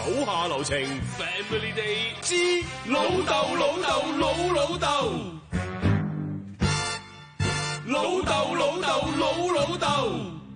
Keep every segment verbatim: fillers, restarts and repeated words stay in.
手下留情 Family Day 之老豆老豆老老豆，老豆老豆老老豆。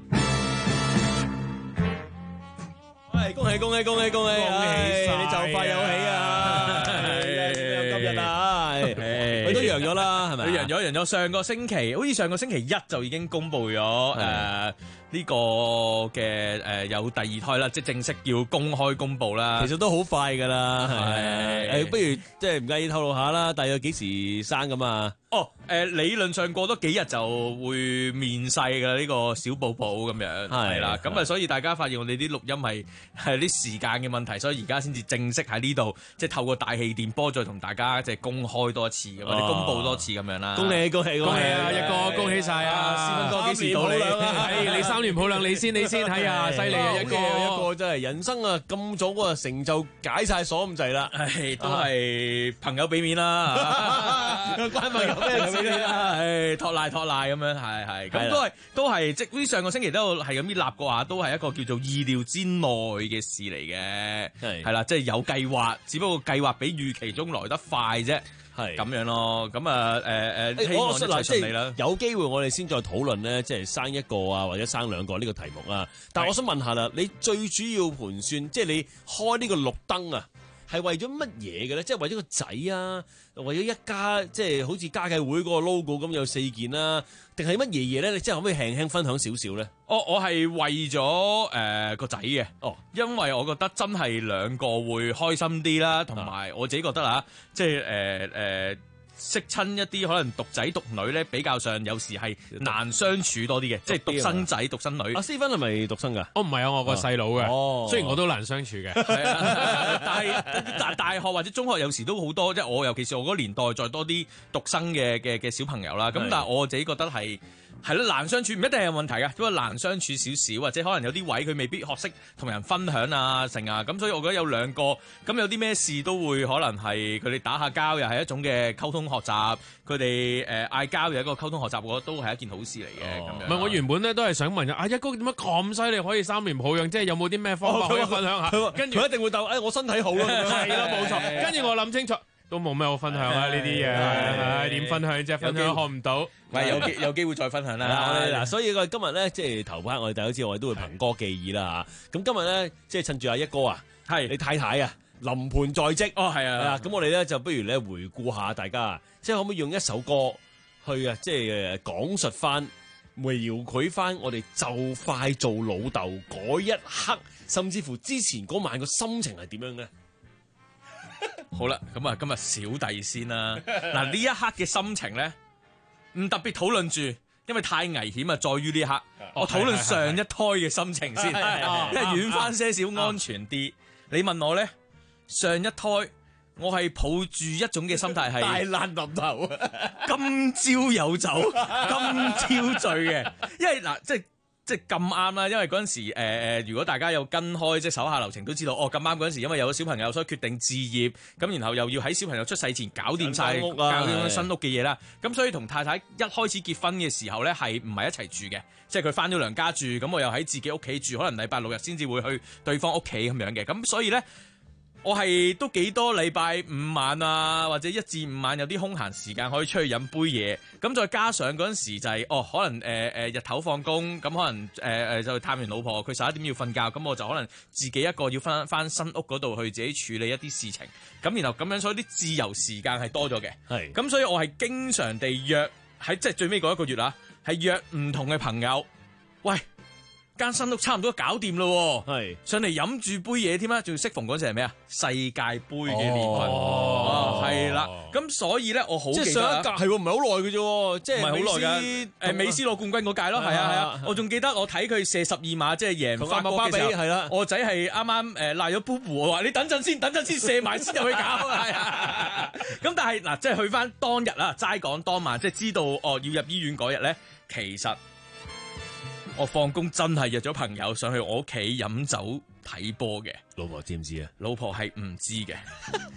喂，恭喜恭喜恭喜恭喜！唉，你就快有喜啊！今日啊，佢都揚咗啦，係咪？ 佢揚咗，揚咗。上個星期，好似上個星期一就已經公布咗誒呢個嘅誒有第二胎啦，即係正式要公開公布啦。 其實都好快㗎啦， 係誒，不如即係唔介意透露下啦，大約幾時生咁啊？ 哦，誒、呃、理論上過多幾日就會面世㗎啦，呢、這個小寶寶咁樣係啦，咁啊所以大家發現我哋啲錄音係係啲時間嘅問題，所以而家先至正式喺呢度即係透過大氣電波再同大家即係公開多一次咁，或者公佈多次咁樣啦。 恭喜恭喜恭喜啊！一哥恭喜晒啊！思芬哥幾時到你？係你三年抱兩，你先你先睇啊！犀利啊！一哥一個真係人生啊咁早啊成就解晒鎖咁滯啦， 係都係朋友俾面啦，關朋友咩事啦？誒托賴托賴咁樣，係係咁都係都係即係上個星期都係咁啲立過下，都係一個叫做意料之內嘅事嚟嘅，係係啦，即係有計劃，只不過計劃比預期中來得快啫。係咁樣咯，咁啊誒誒，希望一切順利啦。 有機會我哋先再討論咧，即係生一個啊，或者生兩個呢個題目啊。但係我想問下啦，你最主要盤算，即係你開呢個綠燈啊，係為咗乜嘢嘅咧？即係為咗個仔啊，為咗一家，即係好似家計會嗰個 logo 咁有四件啦，定係乜嘢嘢咧？你即係可唔可以輕輕分享少少咧？ 我我係為咗誒個仔嘅， 哦， 因為我覺得真係兩個會開心啲啦，同埋我自己覺得啊，即係誒誒識親一啲可能獨仔獨女咧，比較上有時係難相處多啲嘅，即係獨生仔獨生女。 阿思芬係咪獨生㗎？ 我唔係啊，我個細佬嘅。 哦， 雖然我都難相處嘅， 係啊，但係大大學或者中學有時都好多，即係我尤其是我嗰個年代再多啲獨生嘅嘅嘅小朋友啦。咁但係我自己覺得係。係咯，難相處唔一定係有問題㗎，不過難相處少少，或者可能有啲位佢未必學識同人分享啊，成啊，咁所以我覺得有兩個，咁有啲咩事都會可能係佢哋打下交，又係一種嘅溝通學習，佢哋誒嗌交又一個溝通學習，我覺得都係一件好事嚟嘅。咁、哦、樣。 唔係我原本咧都係想問啊，一哥點解咁犀利可以三年抱養，即係有冇啲咩方法可以分享下？ 哦、跟住佢一定會答，誒、哎、我身體好咯， 係啦冇錯。跟住我諗清楚。都冇咩好分享啊！呢啲嘢點分享啫？分享學唔到， 喂，有機有機會再分享啦。 嗱，所以我哋今日咧，即係頭翻我哋大家知，我哋都會憑歌寄意啦嚇。咁今日咧，即係趁住阿一哥啊，係你太太啊，臨盤在即。 哦，係啊。 咁我哋咧就不如咧回顧下大家，即係可唔可以用一首歌去啊，即係講述翻、描繪翻我哋就快做老豆嗰一刻，甚至乎之前嗰晚個心情係點樣咧？ 好啦，咁啊，今日小弟先啦。嗱，呢一刻嘅心情咧，唔特別討論住，因為太危險啊。在於呢一刻，哦、我討論上一胎嘅心情先，因為遠翻些少安全啲。你問我咧，上一胎我係抱住一種嘅心態係大難臨頭， 今朝有酒今朝醉嘅，因為嗱，即係。即係咁啱啦，因為嗰陣時誒誒、呃，如果大家有跟開即係手下留情都知道，哦咁啱嗰陣時，因為有咗小朋友，所以決定置業，咁然後又要喺小朋友出世前搞掂晒屋啊， 搞掂新屋嘅嘢啦，咁所以同太太一開始結婚嘅時候咧，係唔係一齊住嘅？即係佢返咗娘家住，咁我又喺自己屋企住，可能禮拜六日先至會去對方屋企咁樣嘅，咁所以咧。我係都幾多禮拜五晚啊，或者一至五晚有啲空閒時間可以出去飲杯嘢，咁再加上嗰陣時就係、是、哦，可能誒誒、呃、日頭放工，咁可能誒誒、呃、就探完老婆，佢十一點要瞓覺，咁我就可能自己一個要翻翻新屋嗰度去自己處理一啲事情，咁然後咁樣所以啲自由時間係多咗嘅，係，咁所以我係經常地約喺即係最尾嗰一個月啦，係約唔同嘅朋友，喂。間新屋差唔多搞掂咯，係上嚟飲住杯嘢添啊！仲要適逢嗰陣係咩啊？世界盃嘅年份，哦，係啦。咁所以咧，我好記得即係上一屆係喎，唔係好耐嘅啫，即係唔係好耐㗎。誒，美斯攞冠軍嗰屆咯，係啊係啊。我仲記得我睇佢射十二碼，即係贏法國嘅時候，係啦。我仔係啱啱誒賴咗 boo boo，我話你等陣先，等陣先射埋先入去搞。係啊。咁但係嗱，即係去翻當日啦，齋講當晚，即係知道哦要入醫院嗰日咧，其實。我放工真係約咗朋友上去我屋企飲酒睇波嘅， 老婆知唔知啊？ 老婆係唔知嘅。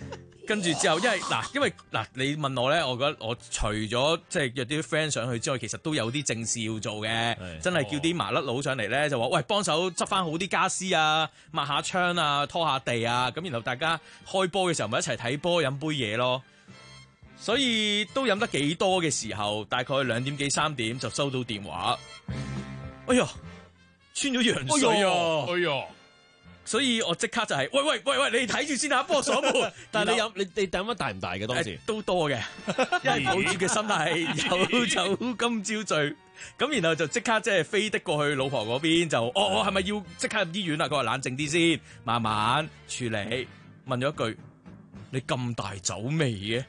跟住之後，因為嗱，因為嗱，你問我咧，我覺得我除咗即係約啲 friend 上去之外，其實都有啲正事要做嘅，真係叫啲麻甩佬上嚟咧，就話喂，幫手執翻好啲家私啊，抹下窗啊，拖下地啊，咁然後大家開波嘅時候咪一齊睇波飲杯嘢咯。所以都飲得幾多嘅時候，大概兩點幾三點就收到電話，哎呀，穿咗羊水啊！ 哎呀！ 所以我即刻就係、是，喂喂喂喂，你睇住先啊，幫我鎖門。 但係你飲你你飲得大唔大嘅當時？ 都多嘅，因為抱住嘅心態有酒今朝醉，咁然後就即刻即係飛的過去老婆嗰邊，就哦，我係咪要即刻入醫院啊？佢話冷靜啲先，慢慢處理。問咗一句：你咁大酒味嘅？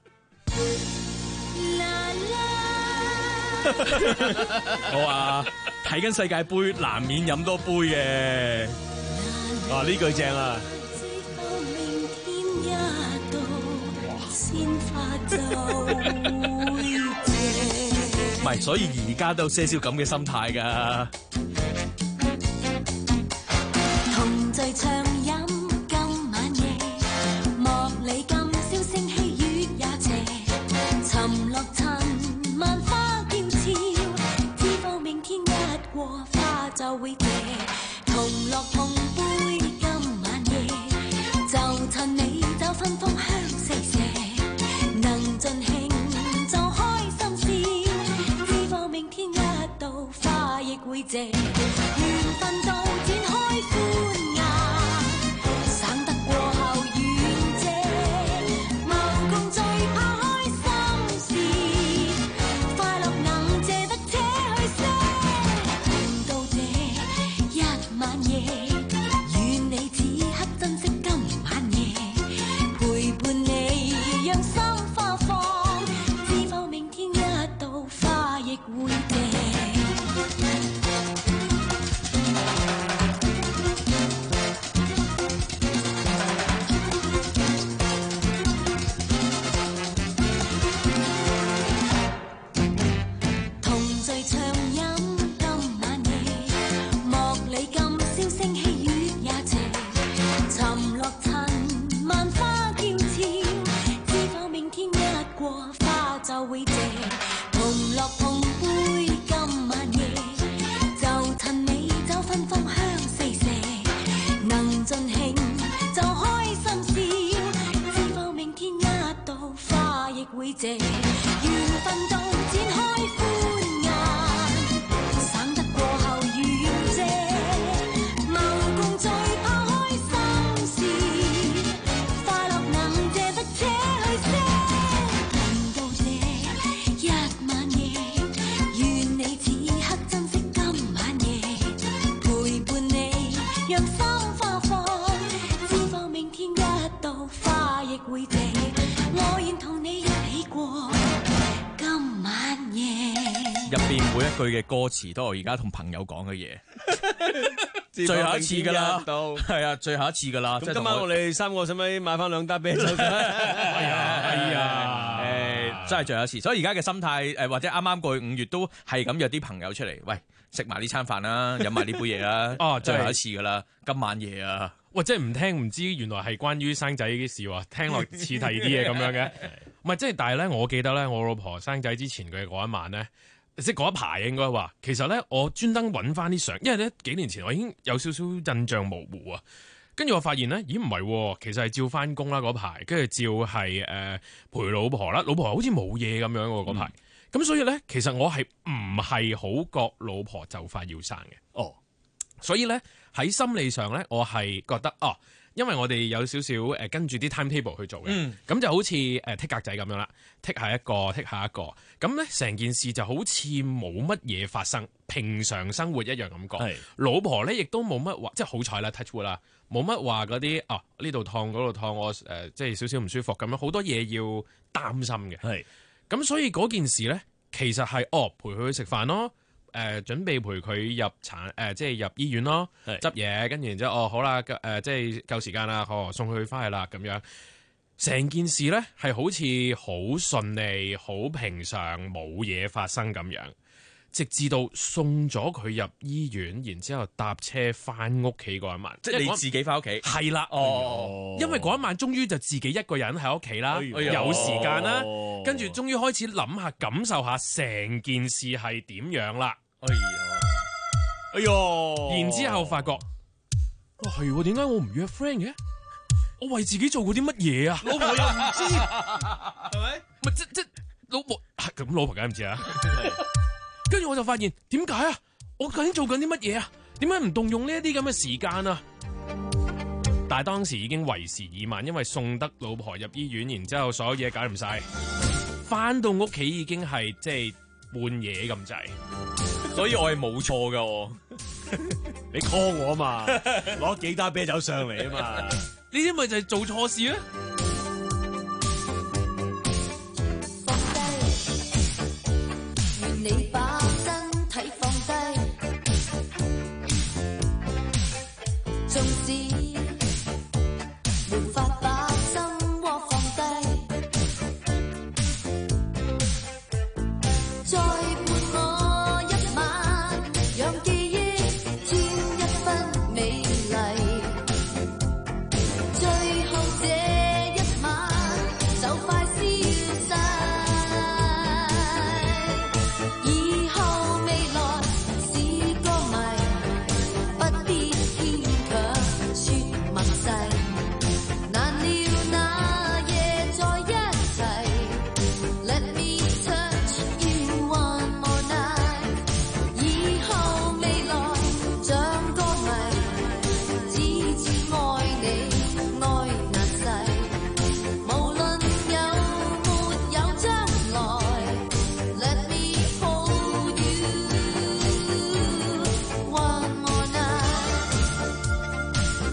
我話睇緊世界盃，難免飲多杯嘅。 哇！呢句正啊！ 唔係，所以而家都有些少咁嘅心態㗎。 同醉暢飲今晚夜，莫理今宵星稀月也斜，沉落塵萬花嬌俏，知否明天一過花就會謝，同樂碰杯今晚夜，就趁你酒芬芳香四射，能盡興就開心笑，知否明天一到花亦會謝，緣分到展開歡顏，省得過後緣謝，謀共最怕開心事，快樂能借得且去些，停到這一晚夜，願你此刻珍惜今晚夜，陪伴你讓心花放，知否明天一到花亦會謝。同醉暢飲今晚夜，莫理今宵星稀月也斜，沉落塵萬花嬌俏，知否明天一過花就會謝，同樂碰杯今晚夜，就趁你酒芬芳香四射，能盡興就開心笑，知否明天一到花亦會謝，緣分到展開歡顏，省得過後緣謝，謀共最怕開心事，快樂能借得且去些，停到這一晚夜，願你此刻珍惜今晚夜，陪伴你讓心花放，知否明天一到花亦會謝，我願同你一起過今晚夜。 入邊每一句嘅歌詞都係我而家同朋友講嘅嘢，最後一次㗎啦， 到係啊，最後一次㗎啦。 咁今晚我哋三個使唔使買翻兩打啤酒？ 哎呀，哎呀， 誒，真係最後一次。所以而家嘅心態誒，或者啱啱過去五月都係咁約啲朋友出嚟，喂，食埋呢餐飯啦，飲埋呢杯嘢啦。 哦最後一次㗎啦，今晚夜啊！ 喂，即係唔聽唔知，原來係關於生仔嘅事喎，聽落似第二啲嘢咁樣嘅。唔係，即係但係咧，我記得咧，我老婆生仔之前嘅嗰一晚咧，即係嗰一排應該話，其實咧我專登揾翻啲相，因為咧幾年前我已經有少少印象模糊啊。跟住我發現咧，咦唔係，其實係照翻工啦嗰排，跟住照係誒、呃、陪老婆啦，老婆好似冇嘢咁樣喎嗰排。咁、嗯、所以咧，其實我係唔係好覺老婆就快要生嘅。 哦， 所以咧喺心理上咧，我係覺得哦。因為我哋有少少誒跟住啲 timetable 去做嘅，咁、嗯、就好似誒剔格仔咁樣啦，剔下一個，剔下一個，咁咧成件事就好似冇乜嘢發生，平常生活一樣感覺。係老婆咧亦都冇乜話，即係好彩啦 touch wood 啦，冇乜話嗰啲啊呢度燙嗰度燙，我誒、呃、即係少少唔舒服咁樣，好多嘢要擔心嘅。係咁，所以嗰件事咧其實係哦陪佢去食飯咯。誒、呃、準備陪佢入產誒、呃，即係入醫院咯，執嘢，跟住然之後，哦好啦，誒、呃、即係夠時間啦，哦送佢翻去啦，咁樣成件事咧係好似好順利、好平常，冇嘢發生咁樣。 直至到送咗佢入醫院，然之後搭車翻屋企嗰一晚， 即係你自己翻屋企。 係啦， 哦， 因為嗰一晚終於就自己一個人喺屋企啦， 哎呦有時間啦， 哦跟住終於開始諗下感受下成件事係點樣啦。 哎呀， 哎呦， 然之後發覺，哇係喎，點解我唔約 friend 嘅？我為自己做過啲乜嘢啊？ 老婆又唔知，係咪？ 咪即即老婆咁，老婆梗係唔知啦。跟住我就發現點解啊？我究竟做緊啲乜嘢啊？點解唔動用呢一啲咁嘅時間啊？但係當時已經為時已晚，因為送得老婆入醫院，然之後所有嘢搞掂晒，翻到屋企已經係即係半夜咁滯。 所以我係冇錯噶，我你 call 我啊嘛，攞幾打啤酒上嚟啊嘛， 呢啲咪就係做錯事啊！ 放低，願你把身體放低，縱使沒法把心窩放低，再伴我一晚，讓記憶添一分美麗。最後這一晚就快消逝，以後未來是歌迷，不必牽強說默誓，難料那夜在一齊 Let me touch you one more night， 以後未來像歌迷，只知愛你愛難逝，無論有沒有將來 Let me hold you one more night。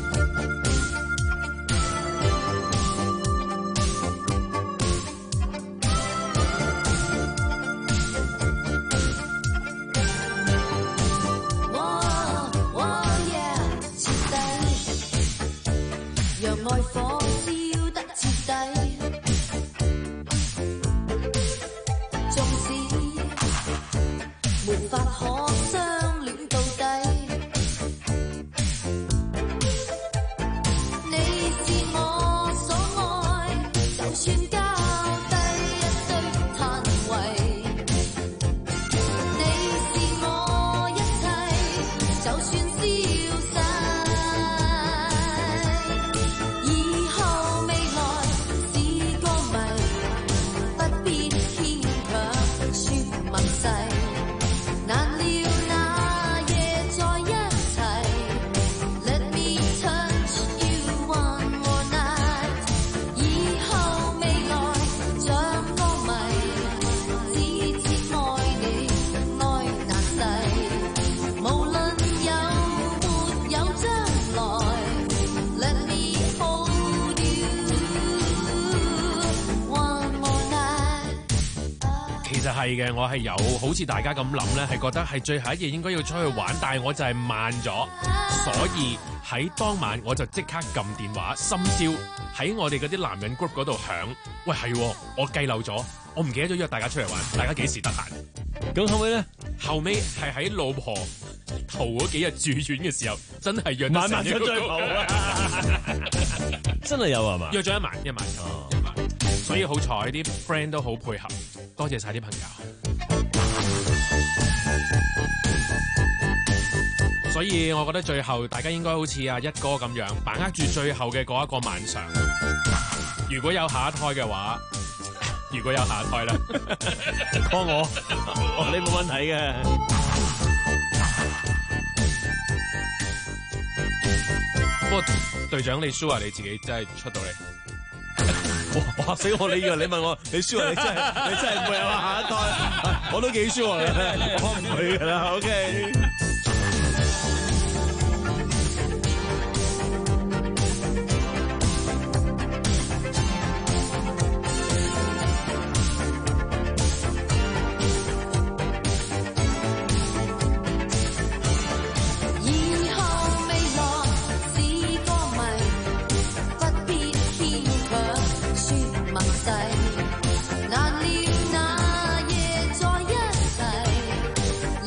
哦哦yeah，徹底，讓愛火燒得徹底，縱使沒法可相戀到底，你是我所愛，就算交低一堆攤位，你是我一切，就算消逝，以後未來是歌迷，不必牽強說默誓，難料那夜在一齊 Let me touch you one more night， 以後未來像歌迷，只知愛你愛難逝，無論有沒有將來 Let me hold you one more night。 其實係嘅，我係有好似大家咁諗咧，係覺得係最後一夜應該要出去玩，但係我就係慢咗，所以喺當晚我就即刻撳電話，深宵喺我哋嗰啲男人 group 嗰度響。喂，係喎，我計漏咗，我唔記得咗約大家出嚟玩，大家幾時得閒？ 咁後尾咧， 後尾係喺老婆頭嗰幾日住院嘅時候，真係約得晚晚出成一個去蒲啊，真係有係嘛？ 約咗一晚一晚哦一晚，所以好彩啲 friend 都好配合，多謝晒啲朋友。所以我覺得最後大家應該好似阿一哥咁樣，把握住最後嘅嗰一個晚上。如果有下一胎嘅話，如果有下一胎啦幫我，哦你冇問題嘅。 不過隊長你 sure 你自己真係出到嚟？ 哇嚇死我！你以為你問我，你 sure 你真係你真係唔會有下一代？我都幾 sure 嘅，我唔會㗎啦。OK。 以後未來是歌迷，不必牽強說默誓，難料那夜在一齊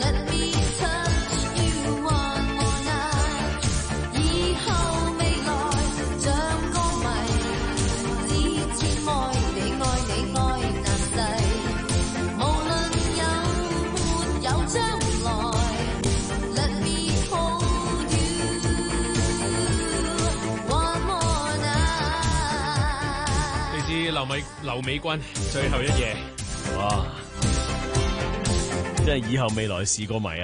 劉美劉美君最後一夜， 哇！即係以後未來試過迷啊！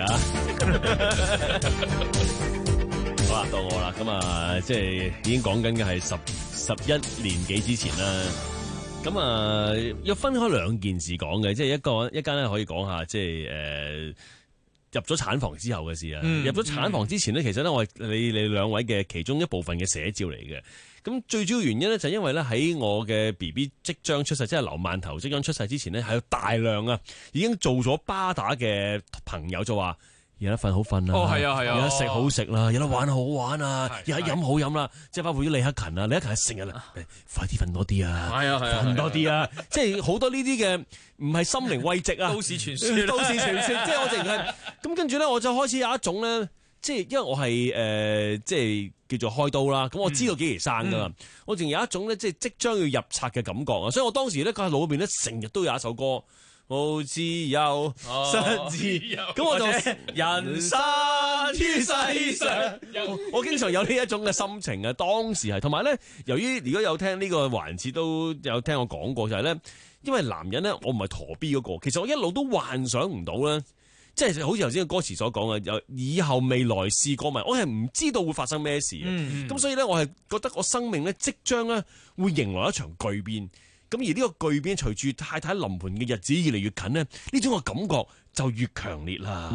好啦，到我啦，咁啊，即係已經講緊嘅係十十一年幾之前啦。咁啊，要分開兩件事講嘅，即係一個一間咧可以講下，即係誒、呃、入咗產房之後嘅事啊。嗯、入咗產房之前咧，其實咧我係你你兩位嘅其中一部分嘅寫照嚟嘅。咁最主要原因咧就係因為咧喺我嘅 B B 即將出世，即係劉饅頭即將出世之前咧，係有大量啊已經做咗巴打嘅朋友就話。有得瞓好瞓啦， 哦係啊係啊， 有得食好食啦，有得玩好玩啊， 係有得飲好飲啦，即係包括咗李克勤啊，李克勤係成日啦，快啲瞓多啲啊， 係啊係啊， 瞓多啲啊，即係好多呢啲嘅唔係心靈慰藉啊， 都市傳說， 都市傳說，即係我淨係咁跟住咧，我就開始有一種咧，即係因為我係誒、呃、即係叫做開刀啦，咁我知道幾時生噶嘛，嗯、我仲有一種咧即係即將要入冊嘅感覺啊，所以我當時咧佢喺腦入邊咧成日都有一首歌。好自由，失自由，咁我就人生於世上，我經常有呢一種嘅心情啊。當時係，同埋咧，由於如果有聽呢個環節都有聽我講過，就係咧，因為男人咧，我唔係陀 B 嗰個，其實我一路都幻想唔到咧，即係好似頭先嘅歌詞所講嘅，有以後未來試過咪，我係唔知道會發生咩事嘅，咁、嗯嗯、所以咧，我係覺得我生命咧即將咧會迎來一場巨變。咁而呢個巨變隨住太太臨盆嘅日子越嚟越近呢，呢種嘅感覺就越強烈啦。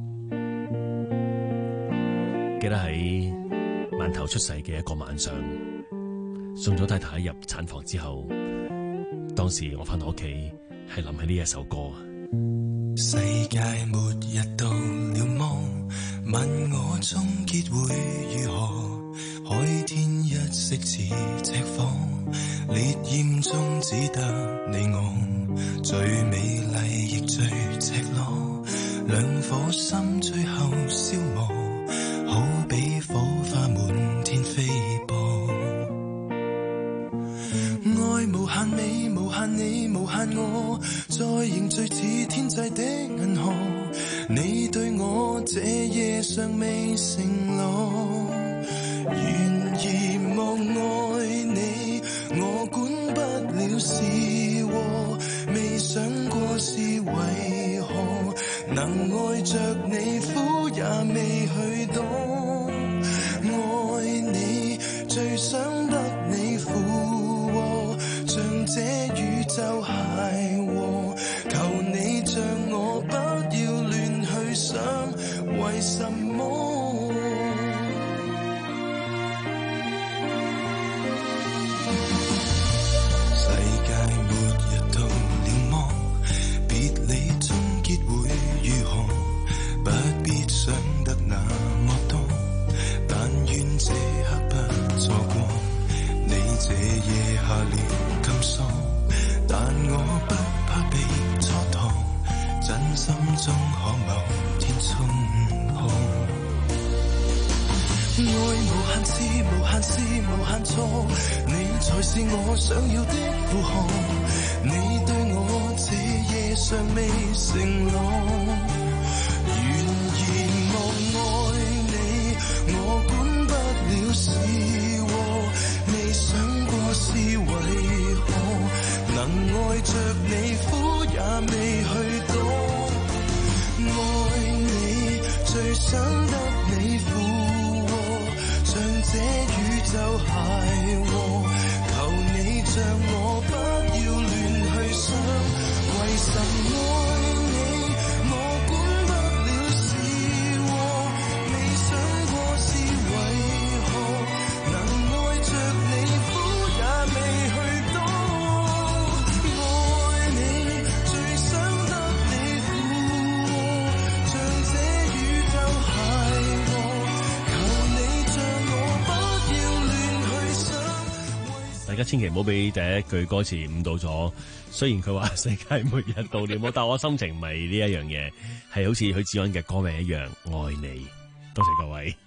記得喺饅頭出世嘅一個晚上，送咗太太入產房之後，當時我翻到屋企係諗起呢一首歌。 世界末日到了麼？問我終結會如何？海天一色似赤火，烈焰中只得你我，最美麗亦最赤裸，兩顆心最後消磨，好比火花滿天飛播。愛無限美，無限你，無限我，再凝聚似天際的銀河，你對我這夜尚未承諾。然而望愛你，我管不了是禍，未想過是為何能愛着你，苦也未去懂。愛你最想得你附和，像這宇宙諧和，求你像我不要亂去想，為什麼？中可某天衝破，愛無限次，無限事，無限錯，你才是我想要的負荷。你對我這夜尚未承諾，然而望愛你，我管不了是禍，未想過是為何能愛着你，苦也未去懂。愛你最想得你附和，像這宇宙諧和，求你像我不要亂去想，為什麼愛你我管不了是禍，未想過是為何能愛着你，苦也未去懂。愛你最想得你附和，像這宇宙諧和，求你像我不要亂去想。 大家千祈唔好俾第一句歌詞誤導咗。雖然佢話世界末日到了，但我心情唔係呢一樣嘢，係好似許志安嘅歌名一樣，愛你。多謝各位。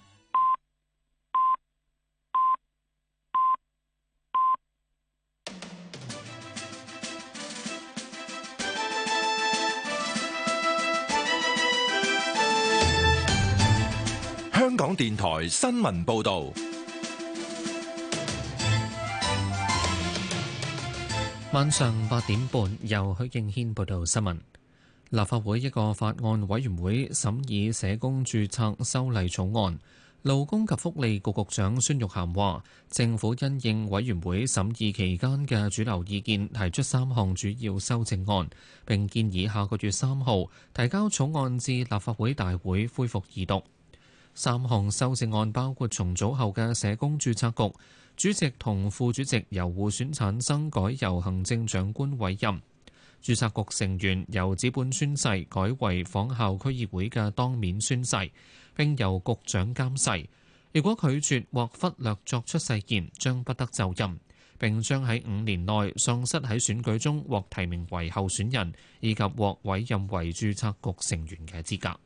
香港電台新聞報導。 晚上八點半，由許敬軒報道新聞。立法會一個法案委員會審議社工註冊修例草案，勞工及福利局局長孫玉菡話，政府因應委員會審議期間嘅主流意見，提出三項主要修正案，並建議下個月三號提交草案至立法會大會恢復二讀。三項修正案包括重組後嘅社工註冊局主席同副主席由互選產生，改由行政長官委任；註冊局成員由紙本宣誓改為仿效區議會嘅當面宣誓，並由局長監誓。如果拒絕或忽略作出誓言，將不得就任，並將喺五年內喪失喺選舉中獲提名為候選人以及獲委任為註冊局成員嘅資格。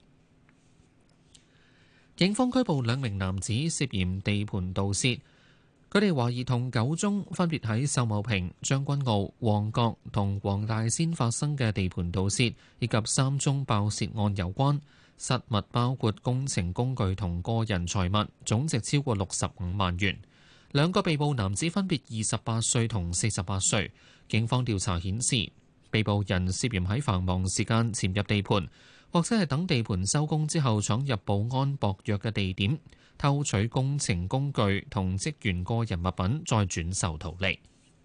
警方拘捕兩名男子涉嫌地盤盜竊，佢哋懷疑同九宗分別喺秀茂坪、將軍澳、旺角同黃大仙發生嘅地盤盜竊，以及三宗爆竊案有關。失物包括工程工具同個人財物，總值超過六十五萬元。兩個被捕男子分別二十八歲同四十八歲。警方調查顯示，被捕人涉嫌喺繁忙時間潛入地盤，或者係等地盤收工之後闖入保安薄弱嘅地點，偷取工程工具同職員個人物品，再轉售圖利。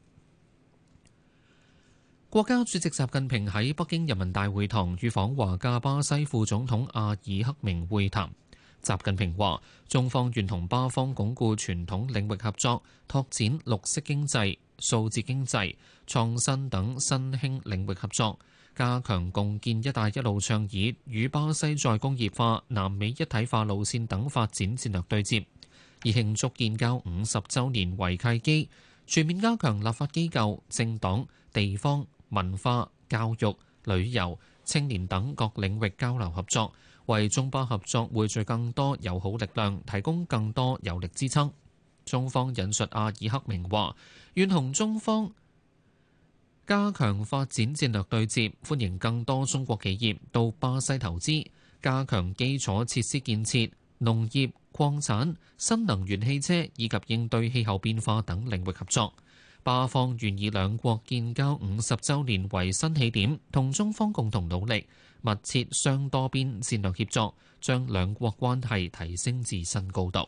國家主席習近平喺北京人民大會堂與訪華嘅巴西副總統阿爾克明會談。習近平話：中方願同巴方鞏固傳統領域合作，拓展綠色經濟、數字經濟、創新等新興領域合作，加強共建「一帶一路」倡議與巴西再工業化、南美一體化路線等發展戰略對接，以慶祝建交五十週年為契機，全面加強立法機構、政黨、地方、文化、教育、旅遊、青年等各領域交流合作，為中巴合作匯聚更多友好力量，提供更多有力支撐。中方引述阿爾克明話：願同中方加強發展戰略對接，歡迎更多中國企業到巴西投資，加強基礎設施建設、農業、礦產、新能源汽車以及應對氣候變化等領域合作。巴方願以兩國建交五十週年為新起點，同中方共同努力，密切雙多邊戰略協作，將兩國關係提升至新高度。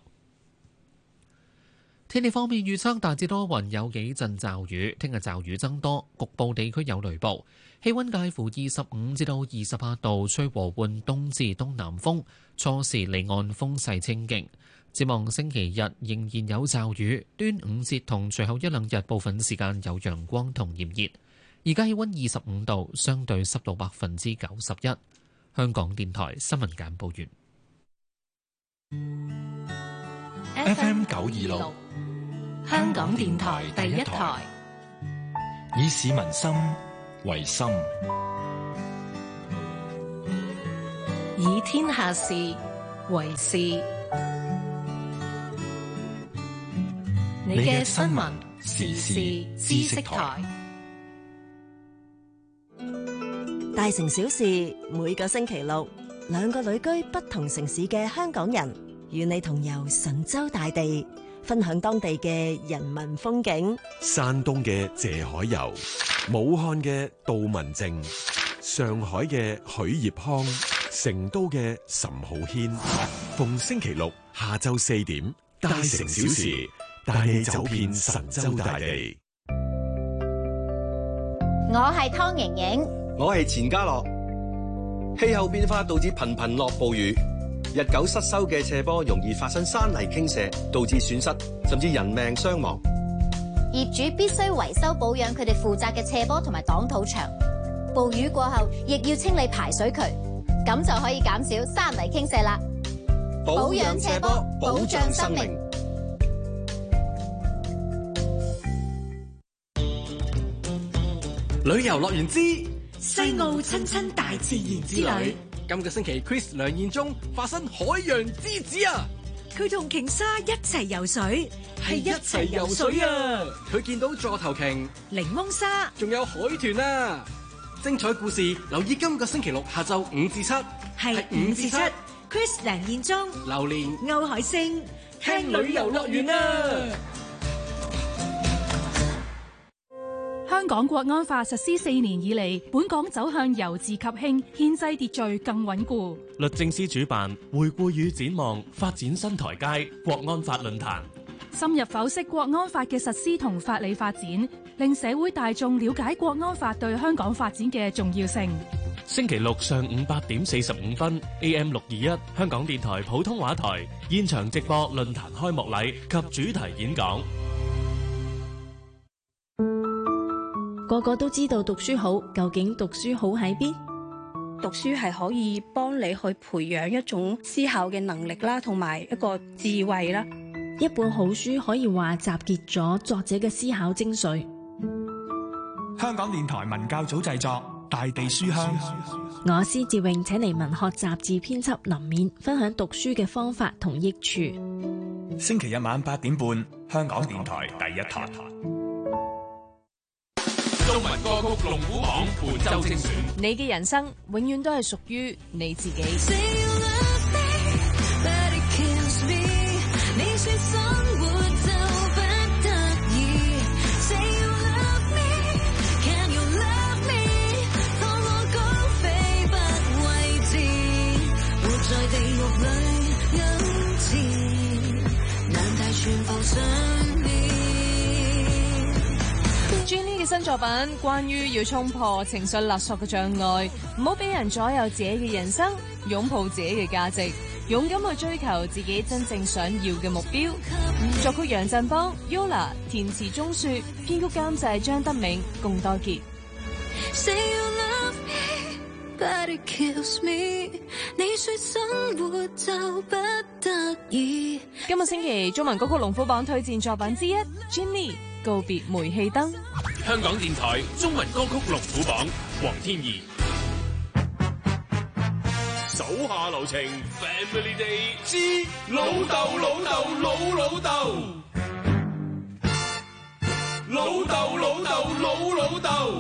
天氣方面預測大致多雲，有幾陣驟雨，聽日驟雨增多，局部地區有雷暴。氣溫介乎二十五至到二十八度，吹和緩東至東南風，初時離岸風勢清勁。展望星期日仍然有驟雨，端午節同隨後一兩日部分時間有陽光同炎熱。而家氣溫二十五度，相對濕度百分之九十一。香港電台新聞簡報完。 F M 九二六， 香港電台第一台， 以市民心為心， 以天下事為事。你嘅新聞時事知識台， 大城小事，每個星期六，兩個旅居不同城市嘅香港人，與你同遊神州大地，分享當地嘅人文風景。 山東嘅謝海游，武漢嘅杜文靜，上海嘅許業康，成都嘅岑浩軒。逢星期六下晝四點，大城小事，帶你走遍神州大地。 我係湯盈盈， 我係錢家樂。氣候變化導致頻頻落暴雨，日久失修嘅斜坡容易發生山泥傾瀉，導致損失甚至人命傷亡。 業主必須維修保養佢哋負責嘅斜坡同埋擋土牆。暴雨過後，亦要清理排水渠，咁就可以減少山泥傾瀉啦。保養斜坡，保障生命。 旅遊樂園之西澳親親大自然之旅。 今個星期 Chris 梁彥忠發生海洋之子啊！ 佢同瓊莎一齊游水， 係一齊游水啊！佢見到座頭鯨、 檸檬鯊， 仲有海豚啊！精彩故事，留意今個星期六下晝五至七， 係五至七。Chris 梁彥忠、 榴蓮、 歐海星， 聽旅遊樂園啊！ 香港國安法實施四年以嚟，本港走向由治及興，憲制秩序更穩固。 律政司主辦回顧與展望發展新台階國安法論壇， 深入剖析國安法嘅實施同法理發展，令社會大眾了解國安法對香港發展嘅重要性。 星期六上午八點四十五分 ，A M 六二一香港電台普通話台現場直播論壇開幕禮及主題演講。 個個都知道讀書好，究竟讀書好喺邊？ 讀書係可以幫你去培養一種思考嘅能力啦，同埋一個智慧啦。 一本好書可以話集結咗作者嘅思考精髓。 香港電台文教組製作《大地書香》， 我施志穎請嚟文學雜誌編輯林勉分享讀書嘅方法同益處。 星期日晚八點半，香港電台第一台。 中文歌曲龍虎榜本周精選。 你嘅人生永遠都係屬於你自己。Jenny 嘅新作品關於要衝破情緒勒索嘅障礙，唔好俾人左右自己嘅人生，擁抱自己嘅價值，勇敢去追求自己真正想要嘅目標。作曲楊振邦 Yola， 填詞鐘雪，編曲監製張德銘、龔多傑。 But it kills me， 你說生活就不得已。 今個星期中文歌曲龍虎榜推薦作品之一 Jenny 告別煤氣燈。 香港電台中文歌曲龍虎榜，黃天怡。手下留情 Family Day 之老豆老豆老老豆，老豆老豆老老豆。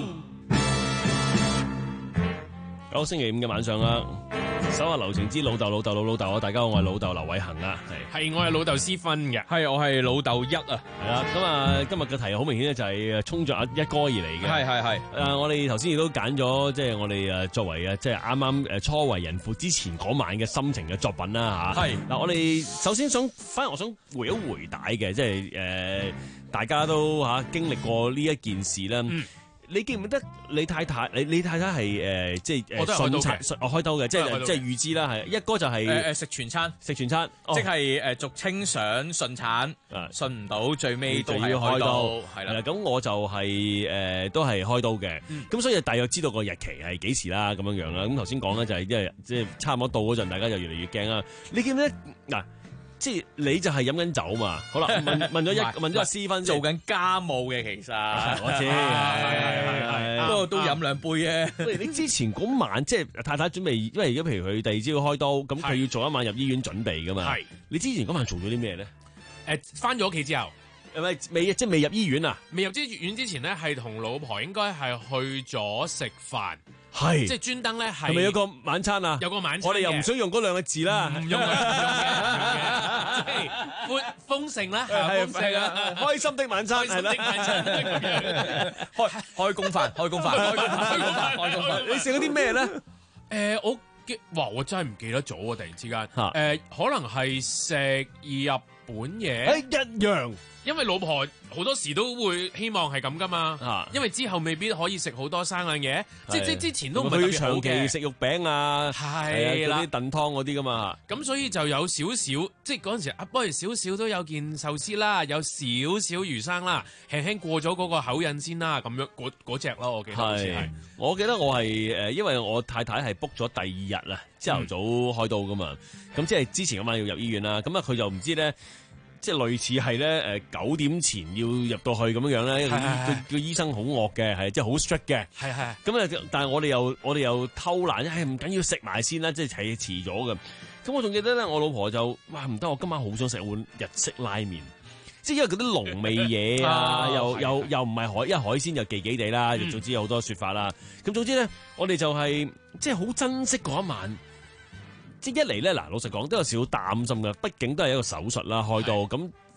九星期五嘅晚上啦，手下留情之老豆老豆老老豆啊！大家好，我係老豆劉偉恒啊， 係係我係老豆思芬嘅， 係我係老豆一啊， 係啦。咁啊，今日嘅題好明顯咧，就係衝着一哥而嚟嘅， 係係係。 誒，我哋頭先亦都揀咗，即係我哋誒作為啊，即係啱啱誒初為人父之前嗰晚嘅心情嘅作品啦嚇。係嗱，我哋首先想，反而我想回一回帶嘅，即係誒大家都嚇經歷過呢一件事啦。嗯你記唔記得你太太？你你太太係誒、呃、即係誒順產，我開刀嘅，即係即係預知啦，係一哥就係誒誒食全餐， 食全餐， 即係誒俗稱想順產，順唔到最尾都係開刀，係啦。 咁我就係、是、誒、呃、都係開刀嘅，咁、嗯、所以大約知道個日期係幾時啦，咁樣樣啦。咁頭先講咧就係因為即係差唔多到嗰陣，大家就越嚟越驚啦。你記唔記得嗱？即係你就係飲緊酒嘛？好啦，問問咗一問咗阿思芬做緊家務嘅，其實我知，係係係， 不過都飲兩杯啫。 喂，你之前嗰晚即係太太準備，因為而家譬如佢第二朝開刀，咁佢要做一晚入醫院準備噶嘛？係。你之前嗰晚做咗啲咩咧？ 誒，翻咗屋企之後， 係咪未即係未入醫院啊？ 未入醫院之前咧，係同老婆應該係去咗食飯。 係， 即係專登咧，係係咪有個晚餐啊？ 有個晚餐， 我哋又唔想用嗰兩個字啦， 唔用嘅，即係豐豐盛啦，係豐盛啊， 開心的晚餐， 開心的晚餐咁樣， 開開工飯，開工飯，開工飯，開工飯，開工飯。 你食咗啲咩咧？ 誒，我記，哇，我真係唔記得咗啊！突然之間，誒，可能係食日本嘢， 誒，一樣。 因為老婆好多時都會希望係咁噶嘛，啊、因為之後未必可以食好多生冷嘢，即即之前都唔係特別好嘅。 佢長期食肉餅啊， 係啦， 嗰啲燉湯嗰啲噶嘛。 咁所以就有少少，即係嗰陣時啊，不如少少都有件壽司啦，有少少魚生啦，輕輕過咗嗰個口癮先啦，咁樣嗰嗰隻咯，我記得好似係。 我記得我係誒，因為我太太係 book 咗第二日啊，朝頭早開刀噶嘛，咁、嗯、即係之前嗰晚要入醫院啦，咁啊佢就唔知咧。即係類似係咧，誒九點前要入到去咁樣樣咧，個個醫生好惡嘅，係即係好 strict 嘅。係係。咁啊，但係我哋又我哋又偷懶，誒唔緊要食埋先啦，即係係遲咗嘅。咁我仲記得咧，我老婆就哇唔得，我今晚好想食碗日式拉麵，即係因為嗰啲濃味嘢啊，又又又唔係海，因為海鮮又忌忌地啦，總之有好多説法啦。咁總之咧，我哋就係即係好珍惜嗰一晚。即係一嚟咧，嗱老實講都有少少擔心嘅，畢竟都係一個手術啦，開刀咁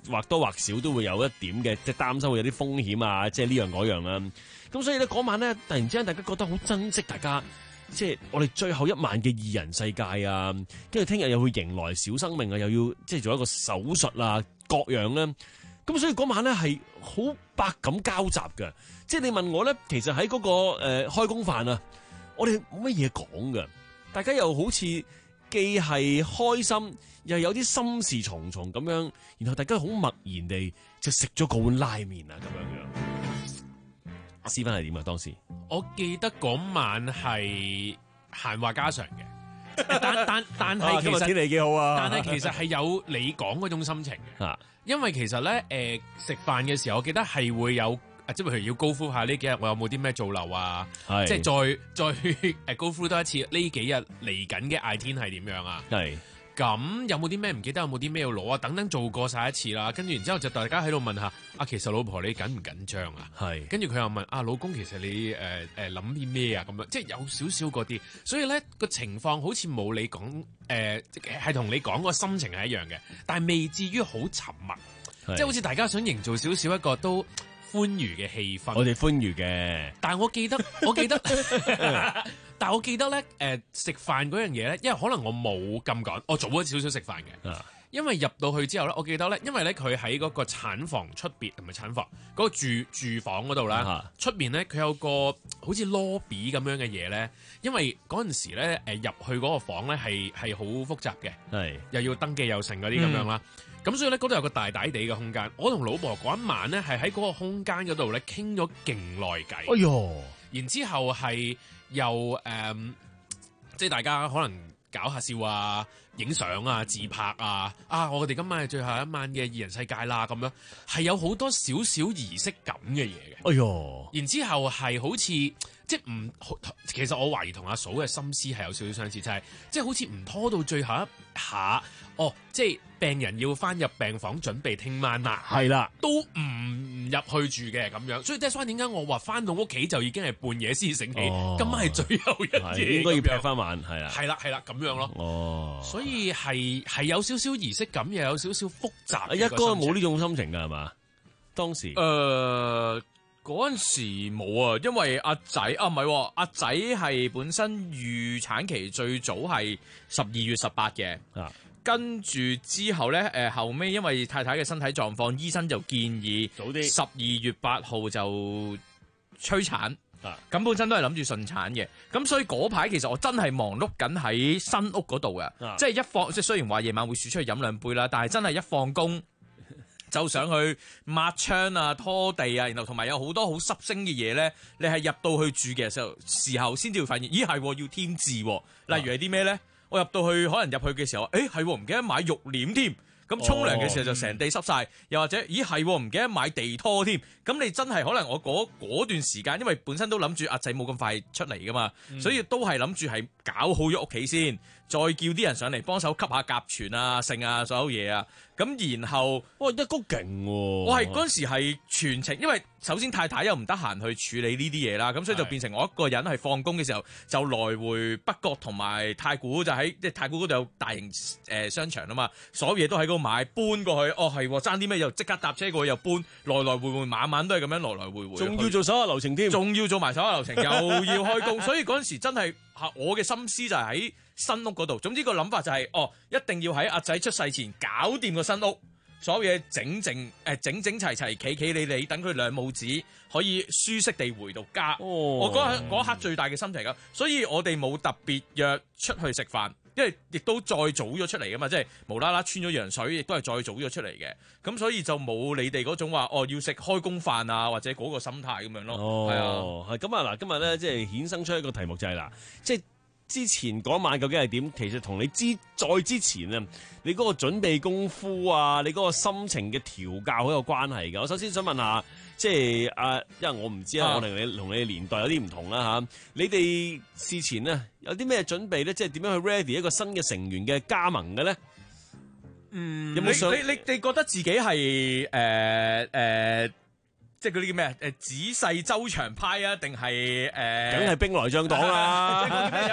或多或少都會有一點嘅即係擔心會有啲風險啊，即係呢樣嗰樣啦。咁所以咧嗰晚咧，突然之間大家覺得好珍惜大家。即係我哋最後一晚嘅二人世界啊，跟住聽日又會迎來小生命啊，又要即係做一個手術啊，各樣咧。咁所以嗰晚咧係好百感交集嘅。即係你問我咧，其實喺嗰、那個誒、呃、開工飯啊，我哋冇乜嘢講嘅，大家又好似既係開心，又有啲心事重重咁樣，然後大家好默然地就食咗個碗拉麵啊咁樣樣。思芬係點啊？當時我記得嗰晚係閒話家常嘅，但但但係其實、 啊、天氣幾好啊！ 但係其實係有你講嗰種心情嘅，啊、因為其實咧誒食飯嘅時候，我記得係會有即係譬如要高呼下呢幾日我有冇啲咩做漏啊，即係再再誒高呼多一次呢幾日嚟緊嘅嗌天係點樣啊？係。咁有冇啲咩唔記得？有冇啲咩要攞啊？等等做過晒一次啦，跟住然之後就大家喺度問下啊，其實老婆你緊唔緊張啊？係，跟住佢又問啊，老公其實你誒誒諗啲咩啊？咁樣即係有少少嗰啲，所以咧個情況好似冇你講誒，係同你講個心情係一樣嘅，但係未至於好沉默，即係好似大家想營造少少一個都歡愉嘅氣氛。我哋歡愉嘅，但係我記得，我記得。但係我記得咧，誒、呃、食飯嗰樣嘢咧，因為可能我冇咁趕，我早咗少少食飯嘅。啊、因為入到去之後咧，我記得咧，因為咧佢喺嗰個產房出邊同埋產房嗰、嗰個住住房嗰度啦，出邊咧佢有個好似 lobby 咁樣嘅嘢咧。因為嗰陣時咧，誒入去嗰個房咧係係好複雜嘅，係又要登記又成嗰啲咁樣啦。咁、嗯、所以咧嗰度有個大大地嘅空間。我同老婆嗰一晚咧係喺嗰個空間嗰度咧傾咗勁耐偈。哎呦！然之後係。又誒、嗯，即係大家可能搞下笑啊、影相啊、自拍啊，啊！我哋今晚係最後一晚嘅二人世界啦，咁樣係有好多少少儀式感嘅嘢嘅。哎呦！然之後係好似即係唔，其實我懷疑同阿嫂嘅心思係有少少相似，就係、是、即係好似唔拖到最後一下，哦，即係病人要翻入病房準備聽晚啦，係啦，都唔入去住嘅咁樣，所以 that's why 點解我話翻到屋企就已經係半夜先醒起，哦、今晚係最後一夜，應該要劈翻晚，係啦，係啦，係啦，咁樣咯。哦，所以係係有少少儀式感，又有少少複雜。一哥冇呢種心情㗎係嘛？當時誒。呃嗰陣時冇啊，因為阿仔啊唔係，阿仔係本身預產期最早係十二月十八嘅，啊、跟住之後咧，誒後尾因為太太嘅身體狀況，醫生就建議早啲十二月八號就催產，咁、啊、本身都係諗住順產嘅，咁所以嗰排其實我真係忙碌緊喺新屋嗰度嘅，啊、即係一放即係雖然話夜晚會鼠出去飲兩杯啦，但係真係一放工。就上去抹窗啊、拖地啊，然後同埋有好多好濕聲嘅嘢咧，你係入到去住嘅時候，時候先至會發現，咦係要添置，例如係啲咩咧？我入到去可能入去嘅時候，誒係唔記得買浴簾添，咁沖涼嘅時候就成地濕晒，又或者咦係唔記得買地拖添，咁你真係可能我嗰嗰段時間，因為本身都諗住阿仔冇咁快出嚟噶嘛，嗯、所以都係諗住係搞好咗屋企先，再叫啲人上嚟幫手吸下甲醛啊、剩啊所有嘢啊。咁然後，哇一哥勁喎！我係嗰陣時係全程，因為首先太太又唔得閒去處理呢啲嘢啦，咁所以就變成我一個人係放工嘅時候就來回北角同埋太古，就喺即係太古嗰度有大型誒、呃、商場啊嘛，所有嘢都喺嗰度買，搬過去。哦係，爭啲咩又即刻搭車過去又搬，來來回回晚晚都係咁樣來來回回。仲要做手下留情添，仲要做埋手下留情，又要開工，所以嗰陣時真係嚇我嘅心思就係喺新屋嗰度，總之個諗法就係、是，哦，一定要喺阿仔出世前搞掂個新屋，所有嘢整整誒、呃、整整齊齊、企企理理，等佢兩母子可以舒適地回到家。哦、我嗰刻嗰刻最大嘅心情㗎，所以我哋冇特別約出去食飯，因為亦都再早咗出嚟㗎嘛，即係無啦啦穿咗羊水，亦都係再早咗出嚟嘅，咁所以就冇你哋嗰種話，哦要食開工飯啊，或者嗰個心態咁樣咯。哦，係啊，係咁啊嗱，今日咧即係衍生出一個題目就係、是、嗱，即係。之前嗰晚究竟係點？其實同你之再之前啊，你嗰個準備功夫啊，你嗰個心情嘅調教好有關係㗎。我首先想問下，即係啊，因為我唔知啊，我同你同你年代有啲唔同啦嚇。你哋事前咧有啲咩準備咧？即係點樣去 ready 一個新嘅成員嘅加盟嘅咧？嗯，有冇想你你你覺得自己係誒誒即係嗰啲叫咩啊？誒仔細周詳派啊，定係誒？ 梗係兵來將擋啦！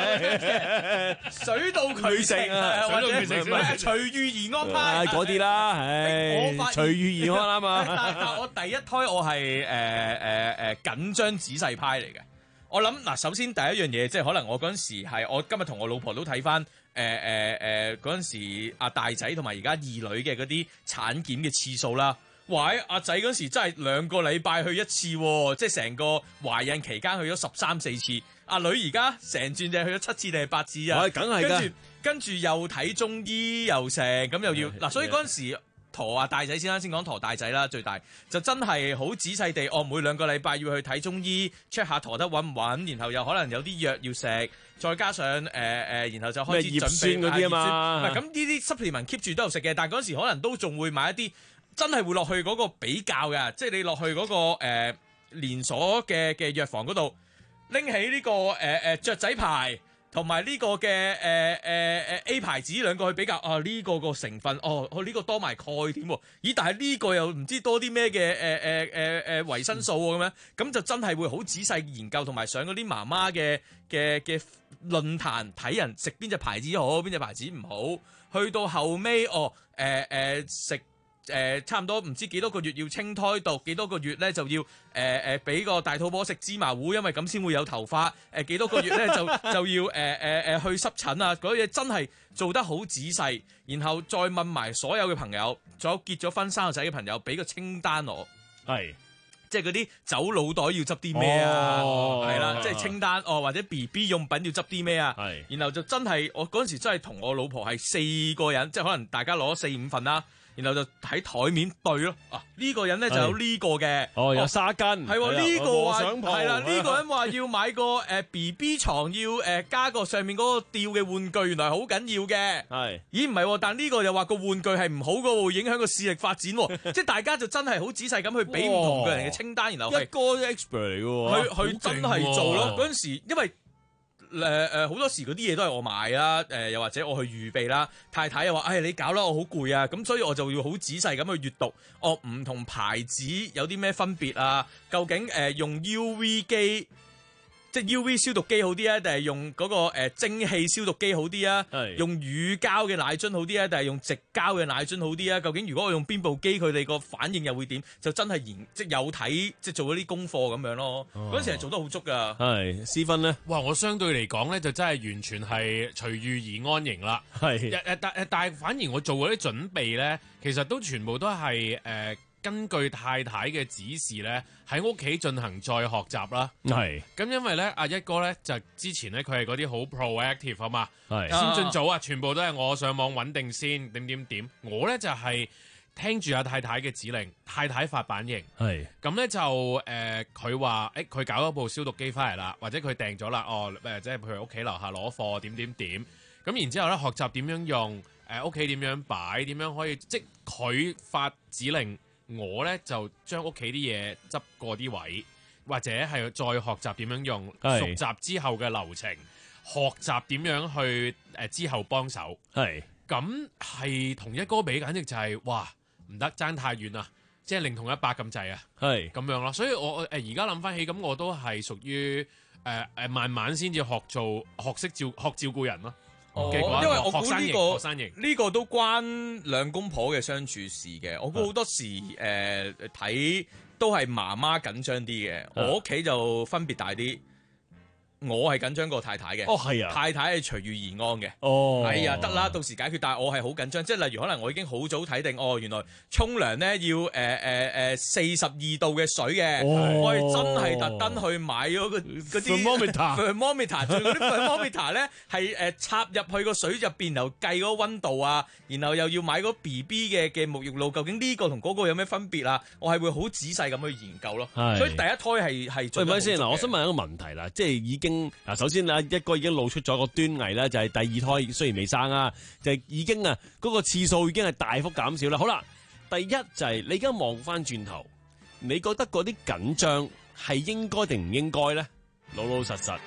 水到渠成啊，或者隨遇而安派嗰啲啦，唉，隨遇而安啊嘛。 但但我第一胎我係誒誒誒緊張仔細派嚟嘅。我諗嗱，首先第一樣嘢即係可能我嗰陣時係我今日同我老婆都睇翻誒誒誒嗰陣時阿大仔同埋而家二女嘅嗰啲產檢嘅次數啦。喂，阿仔嗰時真係兩個禮拜去一次，即係成個懷孕期間去咗十三四次。阿女而家成轉就去咗七次定係八次啊！ 喂，梗係㗎。 跟住跟住又睇中醫又成，咁又要嗱，所以嗰陣時陀啊大仔先啦，先講陀大仔啦，最大就真係好仔細地，哦每兩個禮拜要去睇中醫 check 下陀得穩唔穩，然後又可能有啲藥要食，再加上誒誒、呃，然後就開始準備葉酸嗰啲啊嘛。 唔係咁呢啲 supplement keep 住都有食嘅，但係嗰陣時可能都仲會買一啲。真係會落去嗰個比較嘅，即係你落去嗰、嗰個誒、呃、連鎖嘅嘅藥房嗰度拎起呢、呢個誒誒雀仔牌同埋呢個嘅誒誒誒 A 牌子兩個去比較啊，呢、呢個個成分哦，呢、呢個多埋鈣添喎，咦但係呢個又唔知多啲咩嘅誒誒誒誒維生素喎咁樣，咁就真係會好仔細研究同埋上嗰啲媽媽嘅嘅嘅論壇睇人食邊隻牌子好，邊隻牌子唔好，去到後尾哦誒誒食。誒、呃、差唔多唔知幾多個月要清胎毒，幾多個月咧就要誒誒俾個大肚婆食芝麻糊，因為咁先會有頭髮。誒、呃、幾多個月咧就就要誒誒誒去濕疹啊！嗰啲嘢真係做得好仔細，然後再問埋所有嘅朋友，仲有結咗婚生個仔嘅朋友，俾個清單我。 係。 即係嗰啲走腦袋要執啲咩啊？係啦、 哦， 即係清單哦，或者 B B 用品要執啲咩啊？係。然後就真係我嗰陣時真係同我老婆係四個人，即係可能大家攞四五份啦。然後就喺台面對咯，啊呢、呢個人咧就有呢個嘅， 哦有沙巾， 係喎呢個話係啦，呢、呢個人話要買個誒 B B 床要誒、呃、加個上面嗰個吊嘅玩具，原來好緊要嘅，係，咦唔係喎，但呢個又話個玩具係唔好嘅，會影響個視力發展喎，即係大家就真係好仔細咁去俾唔同嘅人嘅清單，然後一個 expert 嚟嘅喎， 佢佢真係做咯，嗰陣時因為。誒誒好多時嗰啲嘢都係我買啦，誒、呃、又或者我去預備啦。太太又話：唉、哎，你搞啦，我好攰啊！咁所以我就要好仔細咁去閱讀，哦唔同牌子有啲咩分別啊？究竟誒、呃、用 U V 機，即係 U V 消毒機好啲啊，定係用嗰、那個、呃、蒸汽消毒機好啲啊？用乳膠嘅奶樽好啲啊，定係用直膠嘅奶樽好啲啊？究竟如果我用邊部機，佢哋個反應又會點？就真係研即係有睇，即係做咗啲功課咁樣咯。嗰、哦、陣時係做得好足㗎。 係私分咧， 哇！我相對嚟講咧，就真係完全係隨遇而安型啦。 係誒誒，但誒但係反而我做嗰啲準備咧，其實都全部都係誒。呃根據太太嘅指示咧，喺屋企進行再學習啦。 係咁， 因為咧，阿一哥咧就之前咧，佢係嗰啲好 proactive 啊嘛， 係先進組啊，全部都係我上網揾定先，點點點。我咧就係、是、聽住阿太太嘅指令，太太發版型。係咁咧就誒，佢話誒，佢、欸、搞咗部消毒機翻嚟啦，或者佢訂咗啦。哦，誒，即係譬如屋企樓下攞貨，點點點。咁然之後咧，學習點樣用，誒屋企點樣擺，點樣可以，即佢發指令。我咧就將屋企啲嘢執過啲位，或者係再學習點樣用，熟習之後嘅流程，學習點樣去誒、呃、之後幫手。係咁係同一哥比，簡直就係、是、哇唔得，爭太遠啦，即係零同一百咁滯啊。係咁樣咯，所以我誒而家諗翻起，咁我都係屬於誒誒慢慢先至學做學識照學照顧人咯。 哦，因為我估呢個呢個都關兩公婆嘅相處事嘅。我估好多時誒睇、呃、都係媽媽緊張啲嘅，我屋企就分別大啲。我係緊張過太太嘅，哦係啊，太太係隨遇而安嘅，哦係啊，得啦，到時解決。但係我係好緊張，即係例如可能我已經好早睇定，哦原來沖涼咧要誒誒誒四十二度嘅水嘅，哦、我係真係特登去買咗個嗰啲 thermometer，thermometer，仲嗰啲 thermometer 咧係誒插入去個水入邊，又計嗰個溫度啊，然後又要買嗰 B B 嘅嘅沐浴露，究竟呢個同嗰個有咩分別啊？我係會好仔細咁去研究咯，所以第一胎係係做得好足嘅。喂，咪先嗱，我想問一個問題啦，即係已經。嗱，首先啊，一哥已經露出咗個端倪啦，就係、是、第二胎雖然未生啊，就係、是、已經啊嗰個次數已經係大幅減少啦。好啦，第一就係、是、你而家望翻轉頭，你覺得嗰啲緊張係應該定唔應該咧？老老實實，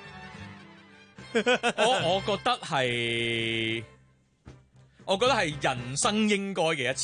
我我覺得係，我覺得係人生應該嘅一次咯。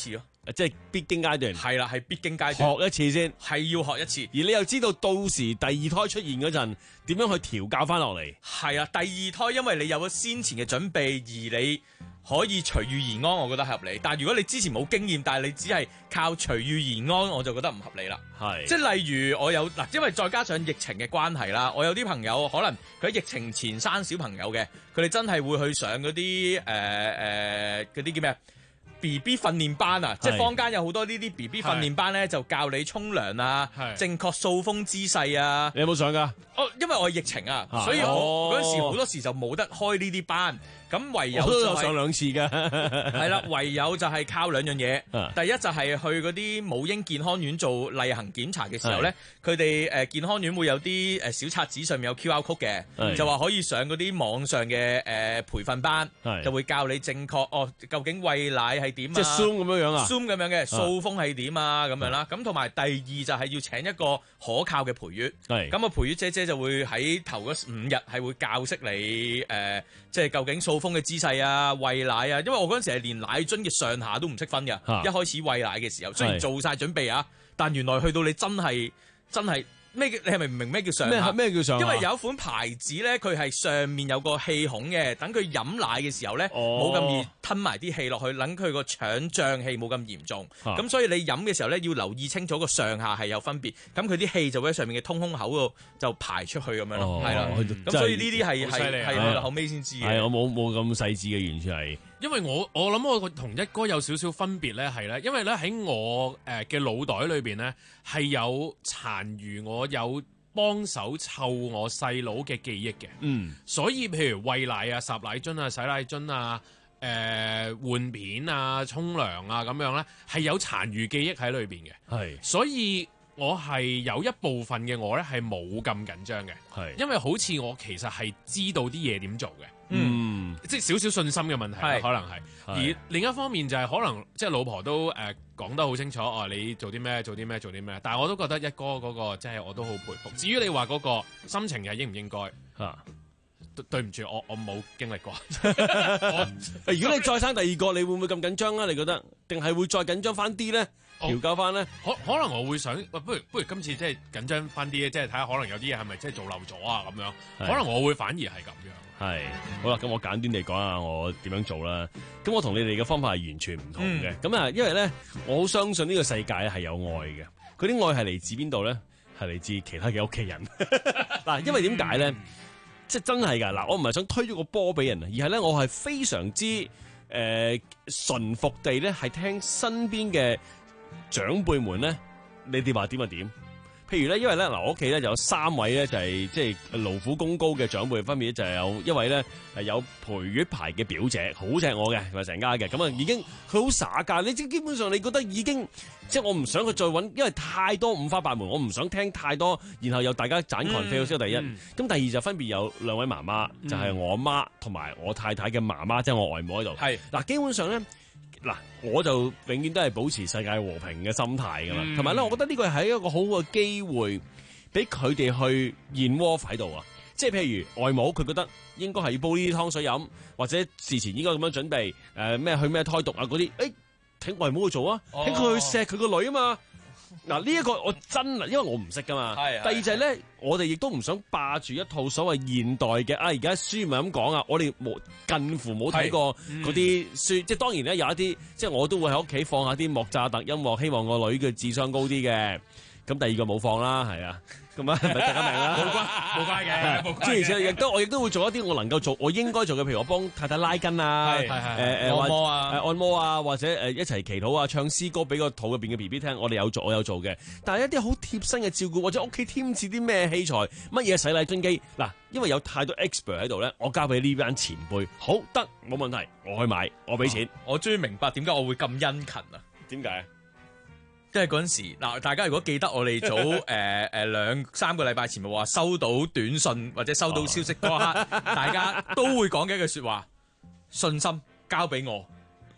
即係必經階段。 係啦，係必經階段， 學一次先， 係要學一次。 而你又知道到時第二胎出現嗰陣點樣去調教翻落嚟。 係啊，第二胎因為你有咗先前嘅準備，而你可以隨遇而安，我覺得合理。但係如果你之前冇經驗，但係你只係靠隨遇而安，我就覺得唔合理啦。 係， 即係例如我有嗱，因為再加上疫情嘅關係啦，我有啲朋友可能佢喺疫情前生小朋友嘅，佢哋真係會去上嗰啲誒誒嗰啲叫咩？B B 訓練班啊，即係坊間有好多呢啲 B B 訓練班咧，就教你沖涼啊，正確掃風姿勢啊。 你有冇上㗎？ 哦，因為我係疫情啊， 啊所以我嗰陣時哦好多時就冇得開呢啲班，咁唯有就係我都有上兩次㗎。 係啦，唯有就係靠兩樣嘢。 啊第一就係去嗰啲母嬰健康院做例行檢查嘅時候咧，佢哋誒健康院會有啲誒小冊子上面有 Q R code 嘅， 係就話可以上嗰啲網上嘅誒培訓班係， 就會教你正確哦，究竟餵奶係點啊？ 即係 Zoom 咁樣樣啊 ？Zoom 咁樣嘅掃風係點啊？咁樣啦。咁同埋第二就係要請一個可靠嘅陪月。 係咁啊，陪月姐姐就會喺頭嗰五日係會教識你誒、呃，即係究竟掃風嘅姿勢啊、餵奶啊。因為我嗰陣時係連奶樽嘅上下都唔識分㗎， 啊一開始餵奶嘅時候，雖然係做晒準備啊，但原來去到你真係真係。咩叫？你係咪唔明咩叫上下？ 咩咩叫上下因為有一款牌子咧，佢係上面有個氣孔嘅，等佢飲奶嘅時候咧，冇咁、易吞埋啲氣落去，等佢個腸脹氣冇咁嚴重。咁、 啊所以你飲嘅時候咧，要留意清楚個上下係有分別。咁佢啲氣就會喺上面嘅通風口度就排出去咁樣咯，係啦、 哦咁所以呢啲係係好犀利啊係係後尾先知嘅。 係我冇冇咁細緻嘅，完全係。 因為我我諗我同一哥有少少分別咧，係咧，因為咧喺我誒嘅腦袋裏邊咧係有殘餘我有幫手湊我細佬嘅記憶嘅， 嗯， 所以譬如餵奶啊、霎奶樽啊、洗奶樽啊、誒、呃、換片啊、沖涼啊咁樣咧，係有殘餘記憶喺裏邊嘅， 係， 所以我係有一部分嘅我咧係冇咁緊張嘅， 係， 因為好似我其實係知道啲嘢點做嘅。 嗯， 即係少少信心嘅問題啦， 係可能係。而另一方面就係可能即係老婆都誒講得好清楚，哦，你做啲咩做啲咩做啲咩。但係我都覺得一哥嗰個即係我都好佩服。至於你話嗰個心情係應唔應該嚇？ 對對唔住，我我冇經歷過。 如果你再生第二個，你會唔會咁緊張啊？你覺得定係會再緊張翻啲咧？調教翻咧？ 可可能我會想，喂不如不如今次即係緊張翻啲，即係睇下可能有啲嘢係咪即係做漏咗啊咁樣。 係可能我會反而係咁樣。 係好啦，咁我簡短地講下我點樣做啦。咁我同你哋嘅方法係完全唔同嘅。咁啊、嗯，因為咧，我好相信呢個世界係有愛嘅。嗰啲愛係嚟自邊度咧？係嚟自其他嘅屋企人。嗱，因為點解咧？嗯、即係真係㗎。嗱，我唔係想推咗個波俾人啊，而係咧，我係非常之誒順服地咧，係聽身邊嘅長輩們咧，你哋話點就點。譬如咧，因為咧嗱，我屋企咧就有三位咧，就係即係勞苦功高嘅長輩，分別就係有一位咧係有陪月牌嘅表姐，好錫我嘅，同埋成家嘅，咁啊已經佢好耍㗎，你即基本上你覺得已經即係我唔想佢再揾，因為太多五花八門，我唔想聽太多，然後又大家斬 confuse 先。第一，咁、嗯、第二就分別有兩位媽媽，就係、是、我媽同埋我太太嘅媽媽，即、就、係、是、我外母喺度。係嗱，基本上咧。嗱，我就永遠都係保持世界和平嘅心態噶嘛，同埋咧，我覺得呢個係一個好好嘅機會，俾佢哋去燕窩喺度啊！即係譬如外母，佢覺得應該係要煲呢啲湯水飲，或者事前應該咁樣準備，誒咩去咩胎毒啊嗰啲，誒聽外母去做啊，聽佢去錫佢個女啊嘛。嗱，呢一個我真啊，因為我唔識噶嘛。第二就係咧，我哋亦都唔想霸住一套所謂現代嘅啊，而家書咪咁講啊，我哋冇近乎冇睇過嗰啲書，嗯、即係當然咧有一啲，即係我都會喺屋企放下啲莫扎特音樂，希望個女嘅智商高啲嘅。咁第二個冇放啦，係啊，咁啊，咪大家明啦， 冇關冇關嘅，冇關嘅。 即係其實亦都我亦都會做一啲我能夠做，我應該做嘅，譬如我幫太太拉筋啊，誒誒按摩啊， 按摩啊，或者誒一齊祈禱啊，唱詩歌俾個肚入邊嘅 B B 聽，我哋有做，我有做嘅。但係一啲好貼身嘅照顧，或者屋企添置啲咩器材，乜嘢洗禮樽機，嗱，因為有太多 expert 喺度咧，我交俾呢班前輩，好得冇問題，我去買，我俾錢。 我終於明白點解我會咁殷勤啊？ 點解？ 即係嗰陣時，嗱，大家如果記得我哋早誒誒兩三個禮拜前咪話收到短信或者收到消息嗰刻，大家都會講嘅一句説話：信心交俾我，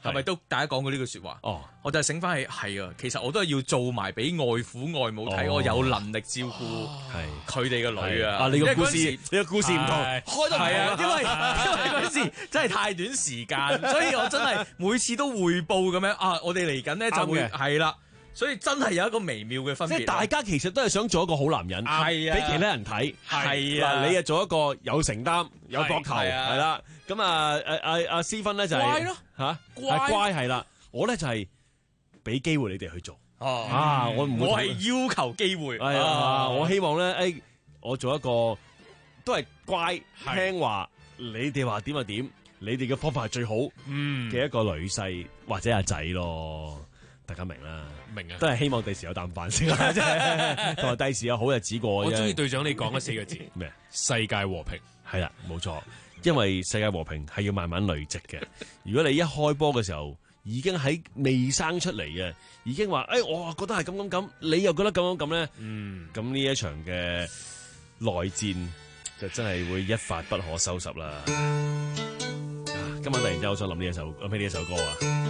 係咪都大家講過呢句説話？ 哦， 我就係醒翻起，係啊，其實我都係要做埋俾外父外母睇，我有能力照顧係佢哋嘅女啊！ 啊，你個故事， 因為嗰陣時你個故事唔同， 係開得唔係啊， 同因為因為嗰陣時真係太短時間，所以我真係每次都匯報咁樣啊！我哋嚟緊咧就會啱嘅係啦。所以真係有一個微妙嘅分別， 即係大家其實都係想做一個好男人， 係啊， 俾其他人睇， 係啊， 嗱你啊做一個有承擔、有膊頭，係啦，咁啊誒阿阿思芬咧就係乖咯嚇， 乖乖係啦，我咧就係俾機會你哋去做， 哦啊我唔會我係要求機會， 係啊，我希望咧誒我做一個都係乖聽話，你哋話點就點，你哋嘅方法係最好嘅一個女婿或者阿仔咯。大家明啦， 明啊， 都係希望第時有啖飯先啦，即係同埋第時有好日子過。 我中意隊長你講嗰四個字咩？ 世界和平係啦，冇錯，因為世界和平係要慢慢累積嘅。如果你一開波嘅時候已經喺未生出嚟嘅，已經話誒、哎，我覺得係咁咁咁，你又覺得咁咁咁咧，嗯，咁呢一場嘅內戰就真係會一發不可收拾啦。啊、今晚突然之間我想諗呢一首諗起呢一首歌啊。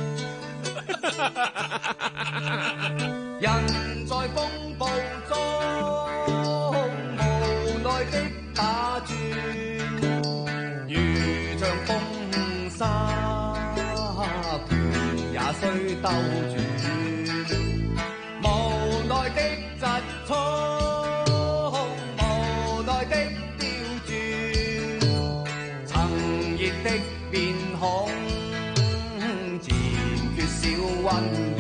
人在風暴中無奈的打轉，如像風沙，拳也須兜轉，無奈的疾衝，無奈的刁鑽，曾熱的面孔漸缺少溫暖。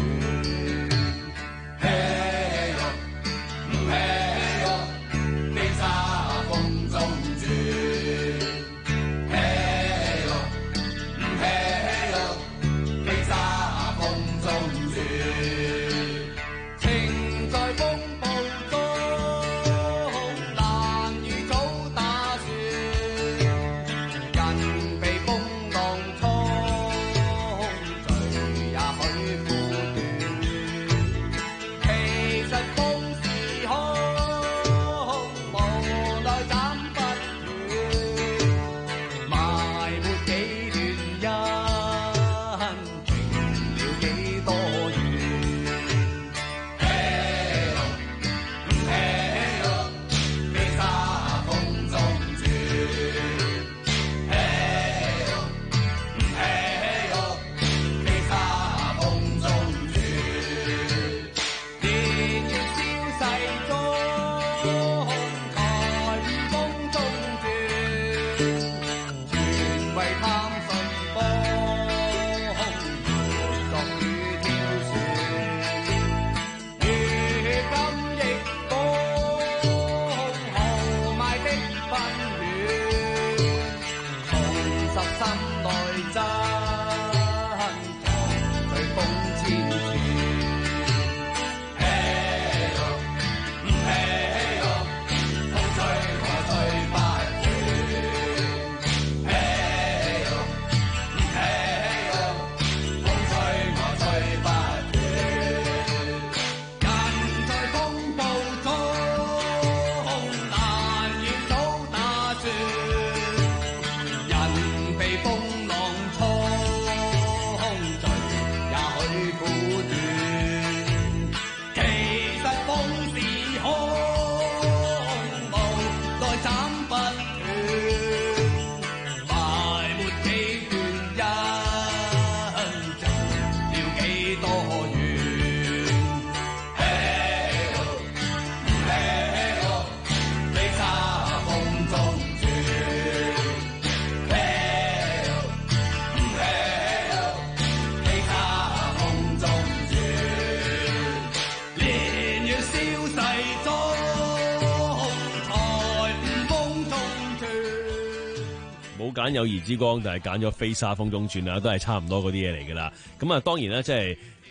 揀友誼之光，但係揀咗飛沙風中轉啦，都係差唔多嗰啲嘢嚟噶啦。咁啊，當然啦，即係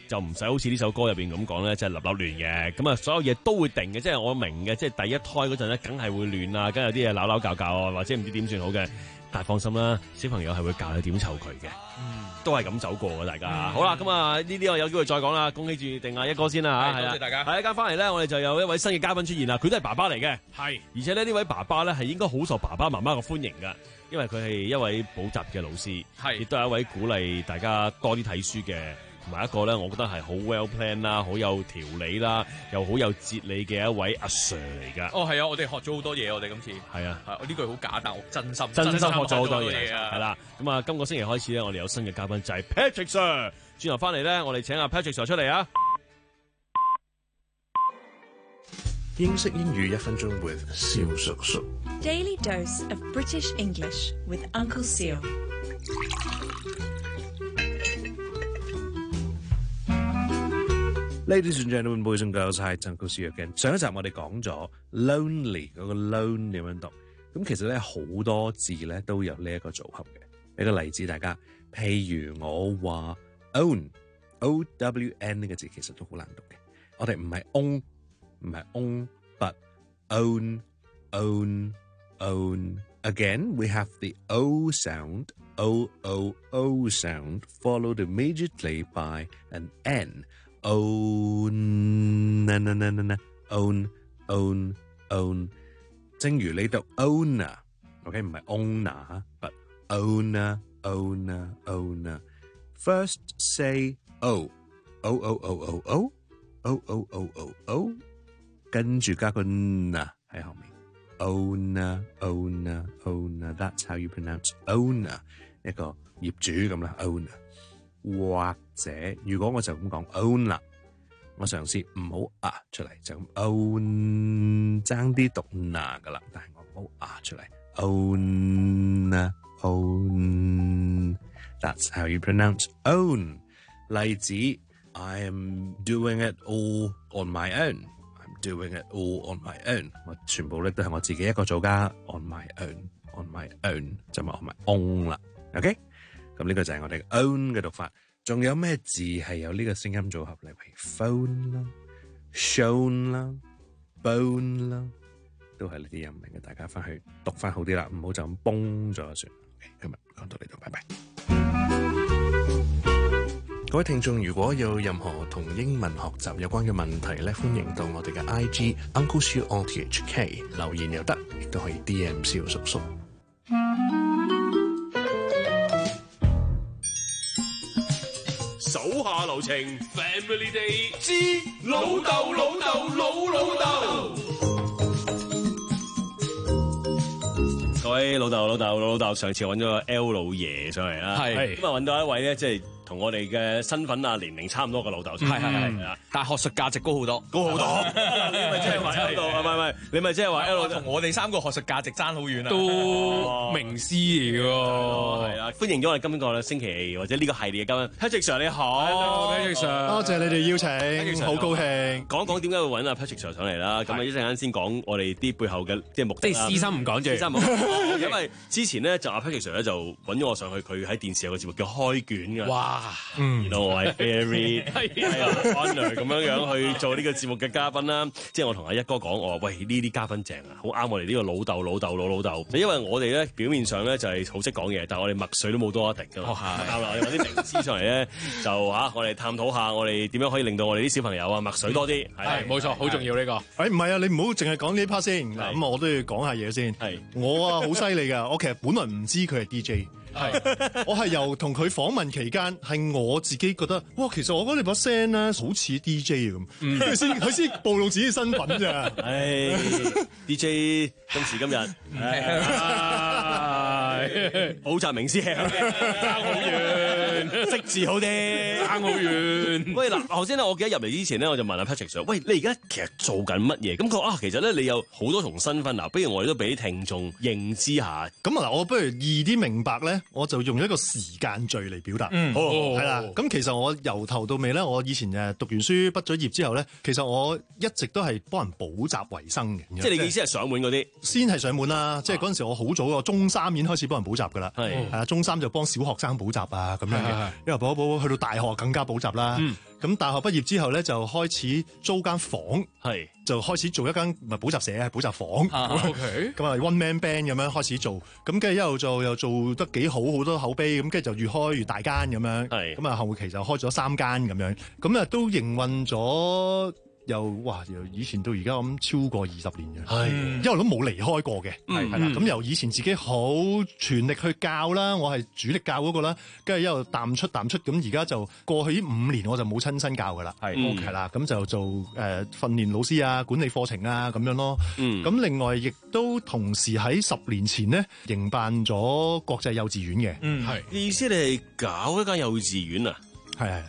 就唔使好似呢首歌入邊咁講咧，即係立立亂嘅。咁啊，所有嘢都會定嘅，即係我明嘅。即係第一胎嗰陣咧，梗係會亂啊，梗係有啲嘢扭扭教教啊，或者唔知點算好嘅。但係放心啦，小朋友係會教你點湊佢嘅，嗯、都係咁走過嘅，大家。嗯、好啦，咁啊呢啲我有機會再講啦。恭喜住定阿一哥先啦嚇， 多謝大家。 係一間翻嚟咧，我哋就有一位新嘅嘉賓出現啦。佢都係爸爸嚟嘅，係而且咧呢位爸爸咧係應該好受爸爸媽媽嘅歡迎㗎。因為佢係一位補習嘅老師，係亦都係一位鼓勵大家多啲睇書嘅，同埋一個咧，我覺得係好 well plan 啦，好有條理啦，又好有哲理嘅一位阿 Sir 嚟噶。 哦，係啊，我哋學咗好多嘢，我哋今次係啊， 係呢句好假，但我真心真心學咗好多嘢啊。 係啦，咁啊，今個星期開始咧，我哋有新嘅嘉賓就係 Patrick Sir。轉頭翻嚟咧，我哋請阿 Patrick Sir 出嚟啊！ 英式英語一分鐘 with 蕭叔叔。 Daily dose of British English with Uncle Seal. Ladies and gentlemen, boys and girls, hi, it's Uncle Seal again. 上一集我哋講咗 lonely 嗰個 lone 點樣讀，咁其實咧好多字咧都有呢一個組合嘅。俾個例子大家，譬如我話 own O W N 呢個字其實都好難讀嘅，我哋唔係 own 唔係 own，but own own own. Again, we have the O sound, O O O sound, followed immediately by an N. Own, na na na na na, own, own, own. 正如你讀 owner, OK 唔係 owner, but owner, owner, owner. First say O, O O O O O, O O O O O. 跟住加個 n 喺後面 ，owner owner owner that's how you pronounce owner 一個業主咁啦 owner， 或者如果我就咁講 owner， 我嘗試唔好啊出嚟就咁 own 爭啲讀 na 噶啦，但係我唔好啊出嚟 owner own that's how you pronounce own。 例子 I am doing it all on my own。Doing it all on my own， 我全部咧都係我自己一個做家 on my own，on my own 就咪 on my own 啦 ，OK？ 咁呢個就係我哋 own 嘅讀法。仲有咩字係有呢個聲音組合嚟？譬如 phone 啦、shown 啦、bone 啦，都係呢啲音嚟嘅。大家翻去讀翻好啲啦，唔好就咁崩咗就算。OK， 今日講到呢度，拜拜。各位聽眾，如果有任何同英文學習有關嘅問題咧，歡迎到我哋嘅 I G Uncle Siu O T H K 留言又得，亦都可以 D M 蕭叔叔。 手下留情 ，Family Day 之老豆老豆老老豆。 各位老豆老豆老老豆，上次揾咗個 L 老爺上嚟啦，係咁啊揾到一位咧，即係。同我哋嘅身份啊、年齡差唔多嘅老豆先，係係係，但係學術價值高好多，高好多。你咪即係話 L 老，唔係唔係，你咪即係話 L 老同我哋三個學術價值爭好遠啊，都名師嚟㗎。係啦，歡迎咗我哋今個星期或者呢個系列嘅嘉賓 Patrick Sir 你好 ，Patrick Sir，多謝你哋邀請，好高興。 講講點解會揾阿 Patrick Sir 上嚟啦？咁啊一陣間先講我哋啲背後嘅即係目的啦。 即係私心唔講住，私心唔講。 因為之前咧就阿 Patrick Sir 咧就揾咗我上去，佢喺電視有個節目叫開卷㗎。哇！嗯，然後我係 very 係啊 honour 咁樣樣去做呢個節目嘅嘉賓啦。即係我同阿一哥講，我話喂呢啲嘉賓正啊，好啱我哋呢個老豆老豆老老豆。因為我哋咧表面上咧就係好識講嘢，但係我哋墨水都冇多一滴㗎嘛。啱啦，我哋揾啲名師上嚟咧，就嚇我哋探討下我哋點樣可以令到我哋啲小朋友啊墨水多啲。 係冇錯，好重要呢個。誒唔係啊，你唔好淨係講呢 part 先。咁我都要講下嘢先。係我啊好犀利㗎，我其實本來唔知佢係 D J。係，我係由同佢訪問期間，係我自己覺得，哇，其實我覺得你把聲咧好似 D J 咁，佢先佢先暴露自己身份咋。唉 ，D J 今時今日，補習名師爭好遠，識字好啲，爭好遠。喂嗱，頭先咧，我記得入嚟之前咧，我就問阿 Patrick Sir，喂，你而家其實做緊乜嘢？咁佢話啊，其實咧你有好多重身份嗱，不如我哋都俾啲聽眾認知下。咁嗱，我不如易啲明白咧。我就用一個時間序嚟表達，嗯，係啦。咁其實我由頭到尾咧，我以前誒讀完書畢咗業之後咧，其實我一直都係幫人補習為生嘅。即係你嘅意思係上門嗰啲，先係上門啦。啊、即係嗰陣時我好早個中三已經開始幫人補習噶啦，係係啊，中三就幫小學生補習啊咁樣嘅。 嘅，一路補補補去到大學更加補習啦。咁大學畢業之後咧，就開始租間房， 係就開始做一間唔係補習社，係補習房。 OK， 咁啊 one man band 咁樣開始做，咁跟住一路做又做得幾好，好多口碑，咁跟住就越開越大間咁樣。係咁啊，後期就開咗三間咁樣，咁啊都營運咗。又哇！由以前到而家咁超過二十年嘅，係一路都冇離開過嘅，係係啦。咁由以前自己好全力去教啦，我係主力教嗰個啦，跟住一路淡出淡出，咁而家就過去呢五年我就冇親身教噶啦，係係啦，咁就做誒訓練老師啊、管理課程啊咁樣咯。咁另外亦都同時喺十年前呢營辦咗國際幼稚園嘅， 嗯係意思你係搞一間幼稚園啊？ 係係。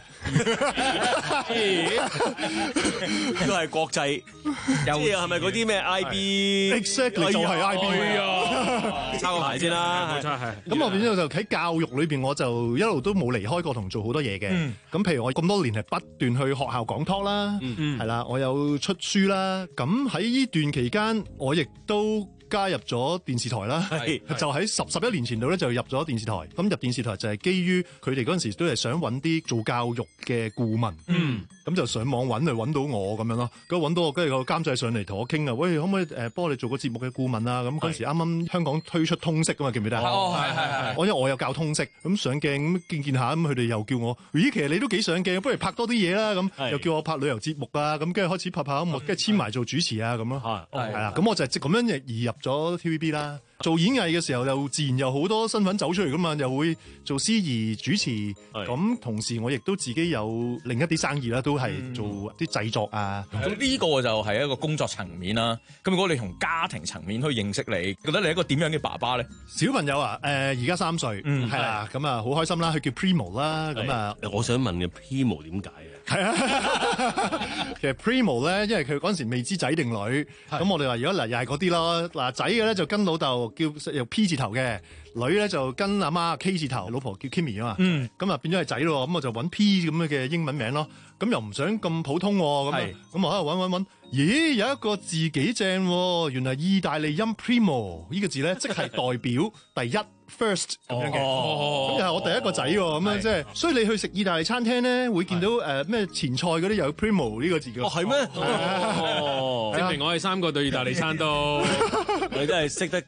都係國際，即係係咪嗰啲咩 I B？Exactly 就係 I B 啊！抄個牌先啦，冇錯係。 咁我變咗就喺教育裏邊，我就一路都冇離開過同做好多嘢嘅。咁譬如我咁多年係不斷去學校講 talk 啦，係啦，我有出書啦。咁喺呢段期間，我亦都加入咗電視台啦，就喺十十一年前度咧就入咗電視台。咁入電視台就係基於佢哋嗰陣時都係想揾啲做教育嘅顧問，嗯，咁就上網揾嚟揾到我咁樣咯。咁揾到我，跟住個監製上嚟同我傾啊，喂，可唔可以誒幫我哋做個節目嘅顧問啊？咁嗰陣時啱啱香港推出通識噶嘛，記唔記得啊？ 哦，係係係。 我因為我有教通識，咁上鏡咁見見下，咁佢哋又叫我，咦，其實你都幾上鏡，不如拍多啲嘢啦。咁又叫我拍旅遊節目啊，咁跟住開始拍拍咁，跟住簽埋做主持啊咁咯。係啦，咁我就係咁樣移入咗 T V B 啦。做演藝嘅時候又自然有好多身份走出嚟噶嘛，又會做司儀、主持，咁同時我亦都自己有另一啲生意啦，都係做啲製作啊。 咁呢個就係一個工作層面啦。咁如果你從家庭層面去認識你，覺得你係一個點樣嘅爸爸咧？ 小朋友啊，誒而家三歲，係啦，咁啊好開心啦，佢叫 Primo 啦，咁啊， 我想問嘅 Primo 點解啊？ 係啊，其實 Primo 咧，因為佢嗰陣時未知仔定女，咁我哋話如果嗱又係嗰啲咯，嗱仔嘅咧就跟老豆叫用 P 字頭嘅，女咧就跟阿媽 K 字頭，老婆叫 Kimmy 啊嘛，咁啊、嗯、變咗係仔咯，咁我就揾 P 咁樣嘅英文名咯，咁又唔想咁普通喎，咁咁我喺度揾揾揾，咦有一個字幾正喎，原來意大利音 Primo 呢個字咧，即係代表第一。First 咁樣嘅，咁又係我第一個仔喎，咁樣即係，所以你去食意大利餐廳咧，會見到誒咩前菜嗰啲有 Primo 呢個字嘅。 哦，係咩？ 哦，證明我哋三個對意大利餐都， 你真係識得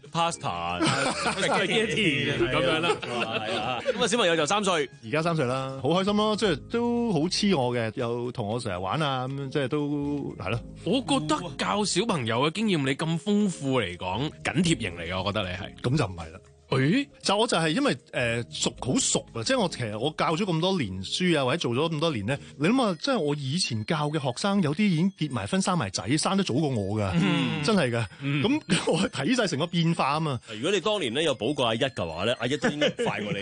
pasta、spaghetti 咁樣啦。係啊，咁啊小朋友就三歲， 而家三歲啦，好開心咯，即係都好黐我嘅，又同我成日玩啊，咁樣即係都係咯。 我覺得教小朋友嘅經驗你咁豐富嚟講，緊貼型嚟嘅，我覺得你係。 咁就唔係啦。 誒、欸， 就我就係因為誒、呃、熟好熟啊，即係我其實我教咗咁多年書啊，或者做咗咁多年咧，你諗下，即係我以前教嘅學生有啲已經結埋婚生埋仔，生得早過我噶，嗯、真係噶。咁、嗯、我睇晒成個變化啊嘛。 如果你當年咧有補過阿一嘅話咧，阿一都應該快過你。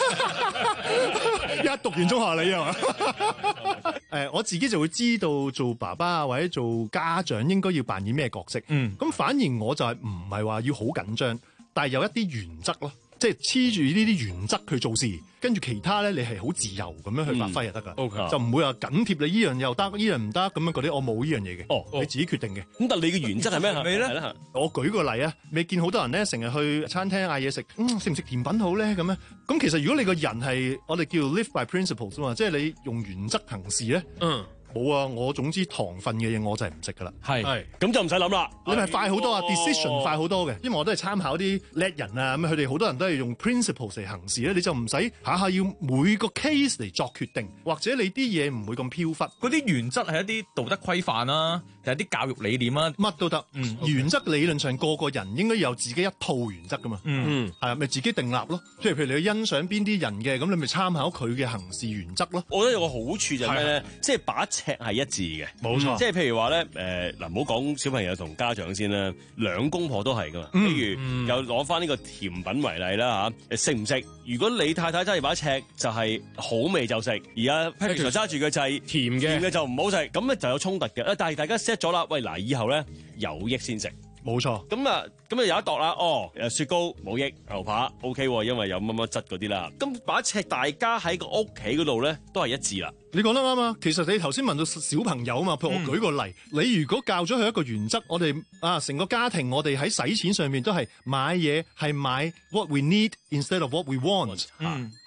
一讀完中學你啊嘛。誒、呃，我自己就會知道做爸爸或者做家長應該要扮演咩角色。嗯，咁反而我就係唔係話要好緊張。但係有一啲原則咯，即係黐住呢啲原則去做事，跟住其他咧你係好自由咁樣去發揮就得噶，嗯 okay. 就唔會話緊貼你依樣又得，依樣唔得咁樣嗰啲，我冇依樣嘢嘅。哦，你自己決定嘅。咁但係你嘅原則係咩？係咪咧？ 我舉個例啊，未見好多人咧成日去餐廳嗌嘢食，嗯，食唔食甜品好咧咁咧？咁其實如果你個人係我哋叫 live by principles 嘛，即係你用原則行事咧。嗯。冇啊！我總之糖分嘅嘢我就係唔食噶啦。係係咁就唔使諗啦。你咪快好多啊 ！decision 快好多嘅，因為我都係參考啲叻人啊，咁佢哋好多人都係用 principles 嚟行事咧，你就唔使下下要每個 case 嚟作決定，或者你啲嘢唔會咁飄忽。 嗰啲原則係一啲道德規範啦，定係啲教育理念啊？ 乜都得。嗯，原則理論上個個人應該有自己一套原則噶嘛。嗯，係啊，咪自己定立咯。即係譬如你去欣賞邊啲人嘅，咁你咪參考佢嘅行事原則咯。 我覺得有個好處就係咩咧？即係把尺係一致嘅，冇錯。即係譬如話咧，誒嗱，唔好講小朋友同家長先啦，兩公婆都係噶嘛。譬如又攞翻呢個甜品為例啦嚇，食唔食？如果你太太揸住把尺，就係好味就食；而家 Patrick 就揸住嘅就係甜嘅，甜嘅就唔好食。咁咧就有衝突嘅。但係大家 set 咗啦，喂嗱，以後咧有益先食。 冇錯， 咁啊，咁啊有一度啦，哦，誒雪糕冇益，牛扒 OK，因為有乜乜質嗰啲啦。咁把尺大家喺個屋企嗰度咧，都係一致啦。 你講得啱啊！其實你頭先問到小朋友啊嘛，譬如我舉個例，嗯、你如果教咗佢一個原則，我哋啊成個家庭，我哋喺使錢上面都係買嘢係買 what we need instead of what we want。嗯。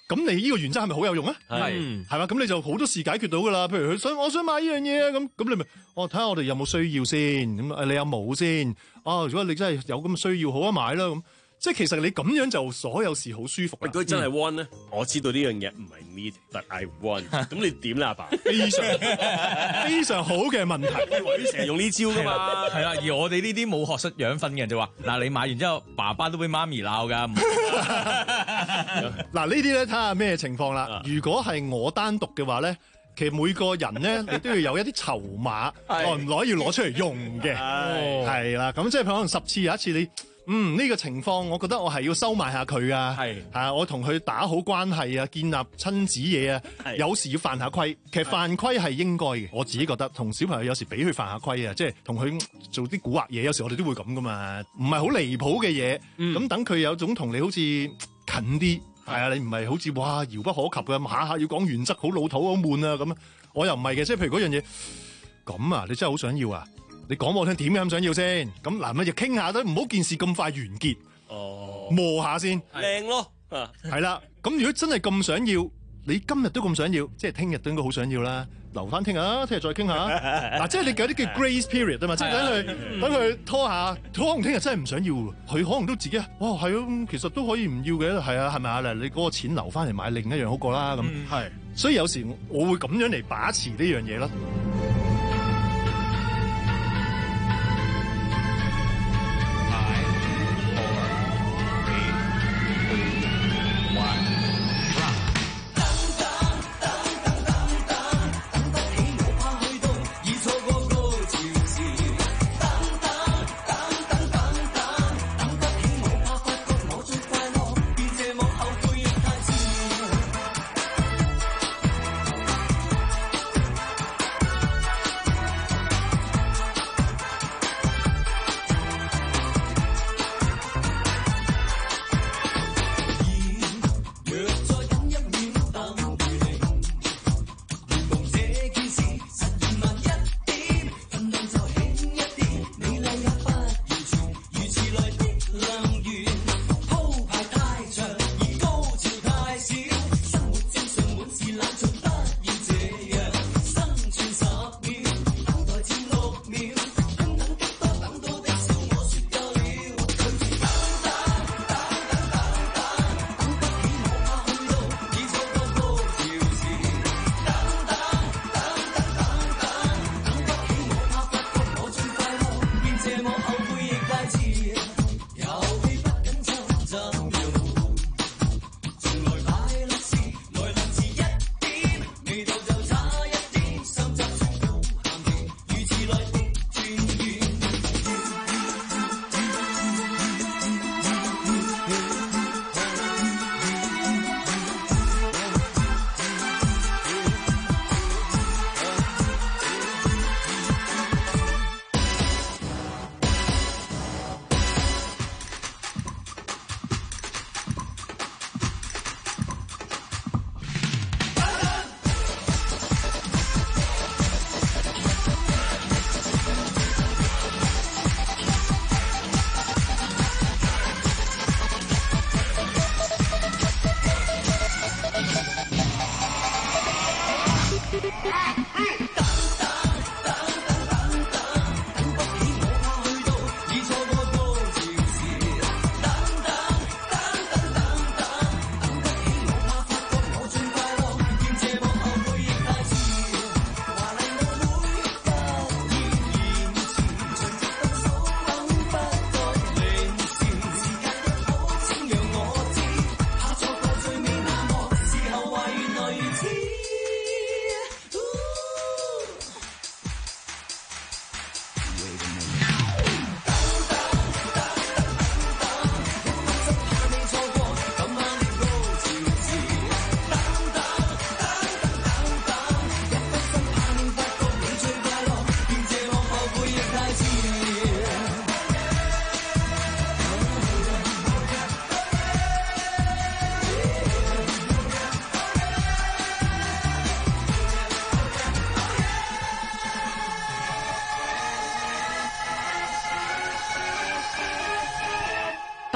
咁你呢個原則係咪好有用啊？ 係係嘛？咁你就好多事解決到噶啦。譬如佢想我想買呢樣嘢啊，咁咁你咪我睇下我哋有冇需要先。咁誒你有冇先？啊，如果你真係有咁嘅需要，好啊買啦咁。即係其實你咁樣就所有事好舒服啦。 如果真係 want 咧，我知道呢樣嘢唔係 need，but I want。咁你點啦，阿爸？ 非常非常好嘅問題， 我成日用呢招噶嘛。 係啦，而我哋呢啲冇學識養分嘅人就話：嗱，你買完之後，爸爸都俾媽咪鬧㗎。 嗱呢啲咧睇下咩情況啦。如果係我單獨嘅話咧，其實每個人咧你都要有一啲籌碼，耐唔耐要攞出嚟用嘅。係啦，咁即係可能十次有一次你。嗯，呢、這個情況，我覺得我係要收埋下佢啊，係啊，我同佢打好關係啊，建立親子嘢啊，有時要犯下規，其實犯規係應該嘅，我自己覺得同小朋友有時俾佢犯下規啊，即係同佢做啲蠱惑嘢，有時我哋都會咁噶嘛，唔係好離譜嘅嘢，咁、嗯、等佢有種同你好似近啲，係啊，你唔係好似哇遙不可及嘅，下下要講原則，好老土好悶啊咁，我又唔係嘅，即係譬如嗰樣嘢，咁啊，你真係好想要啊！你講我聽點解咁想要先？咁嗱，咪就傾下都唔好件事咁快完結。哦，磨下先， 靚咯， 係啦。咁如果真係咁想要，你今日都咁想要，即係聽日都應該好想要啦。留翻聽日啊，聽日再傾下。嗱，即係你有啲叫 grace period 啊嘛，即係等佢等佢拖下，可能聽日真係唔想要，佢可能都自己啊，哇係啊，其實都可以唔要嘅，係啊，係咪啊？嗱，你嗰個錢留翻嚟買另一樣好過啦。咁係，所以有時我會咁樣嚟把持呢樣嘢咯。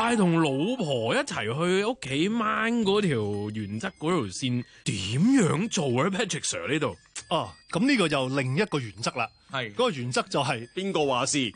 但係同老婆一齊去屋企掹嗰條原則嗰條線，點樣做咧 ？Patrick Sir 呢度哦，咁呢個又另一個原則啦。 係嗰個原則就係邊個話事？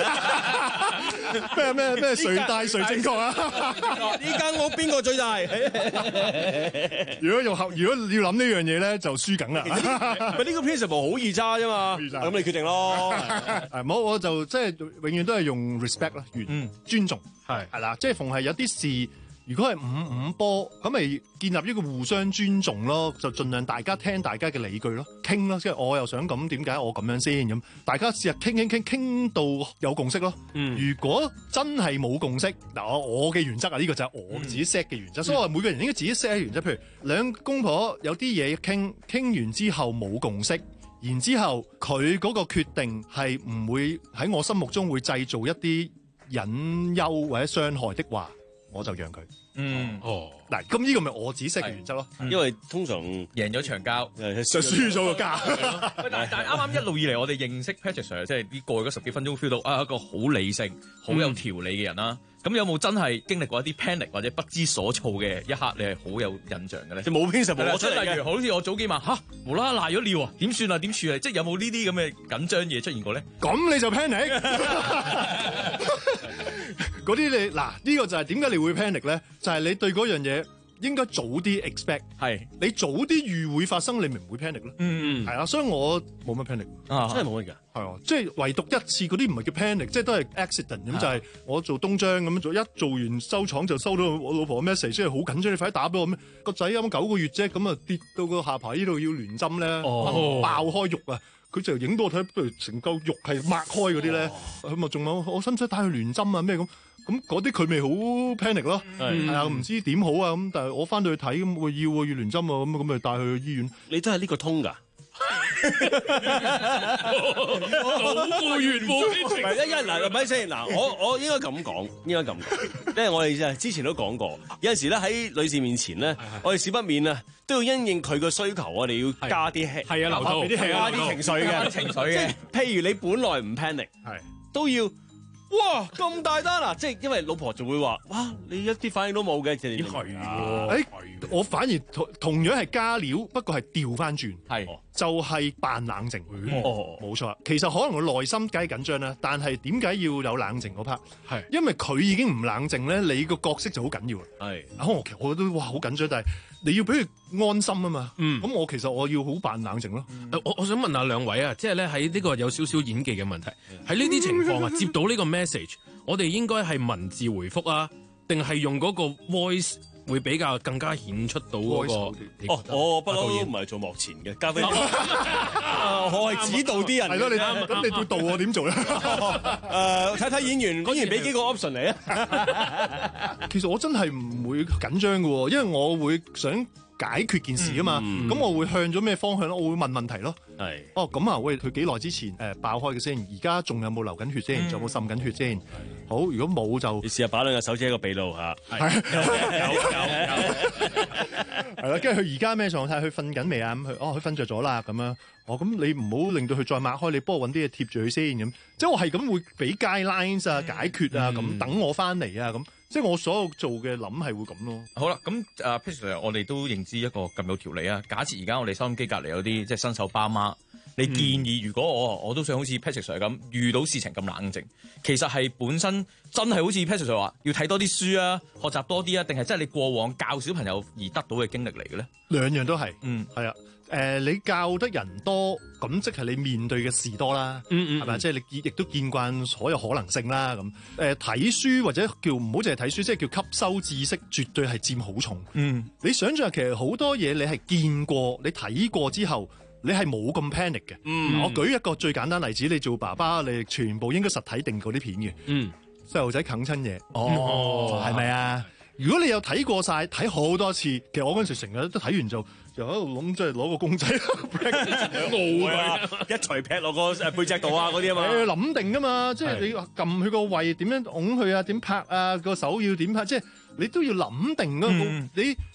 咩咩咩誰大誰正確啊？ 呢間屋邊個最大？ 如果用合，如果要諗呢樣嘢咧，就輸緊啦。 咪呢個 principle 好易揸啫嘛，咁你決定咯。 誒，冇我就即係永遠都係用 respect 啦，原尊重係係啦，即係逢係有啲事。如果係五五波，咁咪建立一個互相尊重咯，就盡量大家聽大家嘅理據咯，傾咯，即係我又想咁，點解我咁樣先咁？大家試下傾傾傾傾到有共識咯。嗯、如果真係冇共識，嗱我我嘅原則啊，呢、呢個就係我自己 set 嘅原則，嗯、所以我每個人應該自己 set 嘅原則。譬如兩公婆有啲嘢傾，傾完之後冇共識，然之後佢嗰個決定係唔會喺我心目中會製造一啲隱憂或者傷害的話，我就讓佢。 嗯， 哦，嗱，咁呢個咪我自己 set 嘅原則咯， 因為通常贏咗場交， 就輸咗個家。 但但啱啱一路以嚟，我哋認識 Patrick Sir， 即係呢過去嗰十幾分鐘 feel 到啊一個好理性、好有條理嘅人啦。咁、嗯、有冇真係經歷過一啲 panic 或者不知所措嘅一刻，你係好有印象嘅咧？ 就冇 principle 即係例如好似我早幾晚嚇無啦啦瀨咗尿啊，點算啊？點處理？即係有冇呢啲咁嘅緊張嘢出現過咧？ 咁你就 panic。嗰啲你嗱呢個就係點解你會 panic 咧？就係你對嗰樣嘢應該早啲 expect，係你早啲預會發生，你咪唔會 panic 咯。嗯嗯，係啊，所以我冇乜 panic 啊，真係冇乜㗎。 係啊，即係唯獨一次嗰啲唔係叫 panic，即係都係 accident 咁，就係我做東張咁樣做，一做完收廠就收到我老婆 message，即係好緊張，你快啲打俾我咩？個仔啱九個月啫，咁啊跌到個下巴呢度要聯針咧，哦、爆開肉啊！佢就影到我睇，譬如成嚿肉係擘開嗰啲咧，咁啊仲有我使唔使帶去聯針啊咩咁？咁嗰啲佢咪好 panic 咯，係啊，唔知點好啊咁。但係我翻到去睇咁，我要啊要聯針啊咁，咁咪帶去醫院。 你真係呢個通㗎？ 好過緣喎！ 一一嗱，咪先嗱，我我應該咁講，應該咁講，因為我哋就之前都講過，有陣時咧喺女士面前咧，我哋少不免啊都要因應佢個需求，我哋要加啲氣，係啊，流套，加啲情緒嘅，情緒嘅。譬如你本來唔 panic，係都要。哇！咁大單啊！即係因為老婆就會話：哇！你一啲反應都冇嘅，係係喎。誒，我反而同同樣係加料，不過係調翻轉，係就係扮冷靜。哦，冇錯。其實可能我內心梗係緊張啦，但係點解要有冷靜嗰 part？係因為佢已經唔冷靜咧，你個角色就好緊要啦。係啊，我其實我都哇好緊張，但係你要俾佢安心啊嘛。嗯，咁我其實我要好扮冷靜咯。 我我想問下兩位啊，即係咧喺呢個有少少演技嘅問題，喺呢啲情況啊，接到呢個message，我哋應該係文字回覆啊，定係用嗰個 voice 會比較更加顯出到嗰個？ 哦，我不嬲都唔係做幕前嘅，交俾你。我係指導啲人。係咯，你咁你要導我點做咧？ 誒，睇睇演員，演員俾幾個 option 嚟啊。 其實我真係唔會緊張嘅，因為我會想解決件事啊嘛。咁我會向咗咩方向咧？我會問問題咯。係。哦，咁啊，喂，佢幾耐之前誒爆開嘅先？而家仲有冇流緊血先？仲有冇滲緊血先？好，如果冇就， 你試下擺兩隻手指喺個鼻度嚇。 係有有有。係啦，跟住佢而家咩狀態？佢瞓緊未啊？咁佢哦，佢瞓着咗啦咁樣。哦，咁你唔好令到佢再擘開，你幫我揾啲嘢貼住佢先咁。即係我係咁會俾 guidelines 啊、解決啊，咁等我翻嚟啊咁。即係我所有做嘅諗係會咁咯。 好啦，咁誒 Patrick，我哋都認知一個咁有條理啊。假設而家我哋收音機隔離有啲即係新手爸媽，你建議如果我我都想好似 Patrick Sir 咁遇到事情咁冷靜，其實係本身真係好似 Patrick Sir 話要睇多啲書啊，學習多啲啊，定係真係你過往教小朋友而得到嘅經歷嚟嘅咧？ 兩樣都係，嗯，係啊。誒、呃，你教得人多，咁即係你面對嘅事多啦，嗯嗯，係咪？即係你亦都見慣所有可能性啦，咁誒睇書或者叫唔好淨係睇書，即係叫吸收知識，絕對係佔好重。嗯，你想象其實好多嘢你係見過，你睇過之後，你係冇咁 panic 嘅。嗯，我舉一個最簡單例子，你做爸爸，你全部應該實體定嗰啲片嘅。嗯，細路仔啃親嘢，哦，係咪啊？如果你有睇過晒，睇好多次，其實我嗰陣時成日都睇完就又喺度諗，即係攞個公仔傲啊，一錘劈落個背脊度啊嗰啲啊嘛， 你諗定噶嘛，即係你撳佢個胃點樣拱佢啊，點拍啊，個手要點拍，即係你都要諗定啊。嗯、你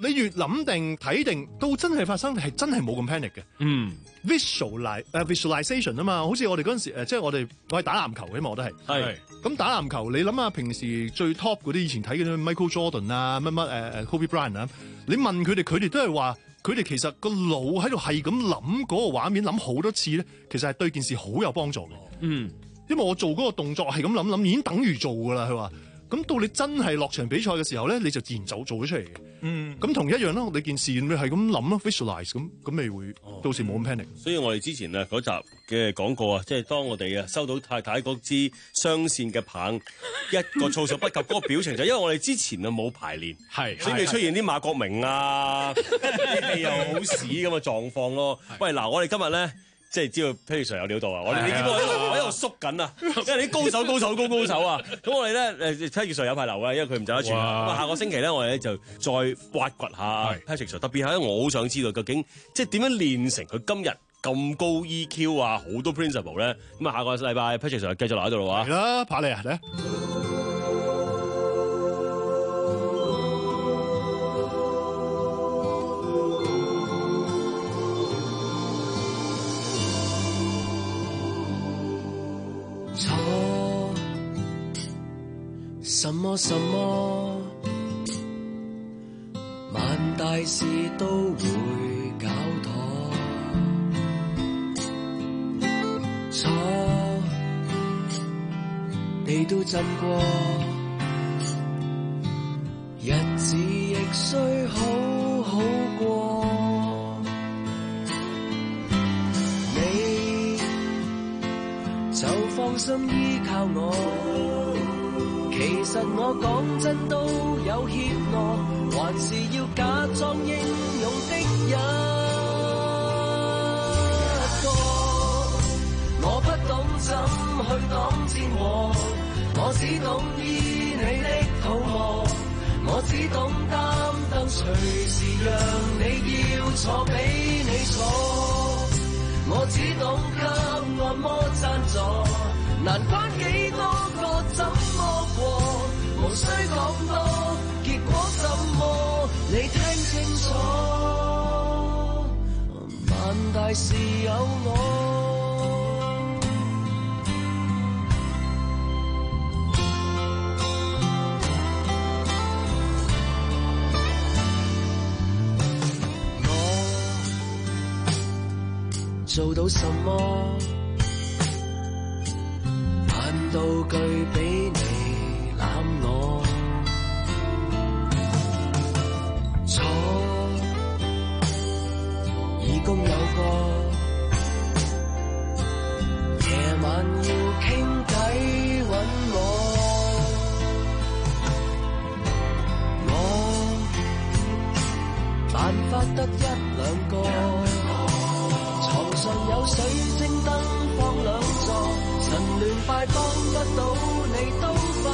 你越諗定睇定，到真係發生係真係冇咁 panic 嘅。 嗯 ，visualize 誒 visualization 啊嘛，好似我哋嗰陣時誒，即係我哋我係打籃球嘅嘛，我都係。 係。 咁打籃球，你諗下平時最 top 嗰啲以前睇嘅 Michael Jordan 啊，乜乜誒誒 Kobe Bryant 啊，你問佢哋，佢哋都係話，佢哋其實個腦喺度係咁諗嗰個畫面，諗好多次咧，其實係對件事好有幫助嘅。 嗯， 因為我做嗰個動作係咁諗諗，已經等於做噶啦。佢話，咁到你真係落場比賽嘅時候咧，你就自然就做咗出嚟嘅。嗯，咁同一樣咯，你件事你係咁諗咯 ，visualize 咁，咁咪會到時冇咁 panic。 所以我哋之前啊嗰集嘅講過啊，即係當我哋啊收到太太嗰支雙線嘅棒，一個措手不及嗰個表情，就因為我哋之前啊冇排練， 係， 所以咪出現啲馬國明啊啲氣又好屎咁嘅狀況咯。喂，嗱，我哋今日咧。即係知道 Patrick Sir 有料到啊！我哋你知唔知我喺度我喺度縮緊啊？因為啲高手高手高高手啊！咁我哋咧誒 Patrick Sir 有排留啊，因為佢唔走得住。咁啊，下個星期咧，我哋咧就再挖掘下 Patrick Sir，特別係我好想知道究竟即係點樣練成佢今日咁高 E Q 啊，好多 principle 咧。咁啊，下個禮拜 Patrick Sir 繼續留喺度啦喎。 係啦，拍你啊，嚟！ 什麼什麼，萬大事都會搞妥。錯，你都震過，日子亦須好好過。你就放心依靠我。其實我講真都有怯懦，還是要假裝英勇的一個。我不懂怎去擋戰禍，我只懂醫你的肚餓，我只懂擔當隨時讓你要坐俾你坐，我只懂給按摩贊助，難關幾多個怎麼過，無需講多，結果怎麼你聽清楚，萬大事有我。我做到什麼？道具俾你攬我，錯，義工有個，夜晚要傾偈搵我，我辦法得一兩個，床上有水晶燈放兩座，神亂拜幫不到你都不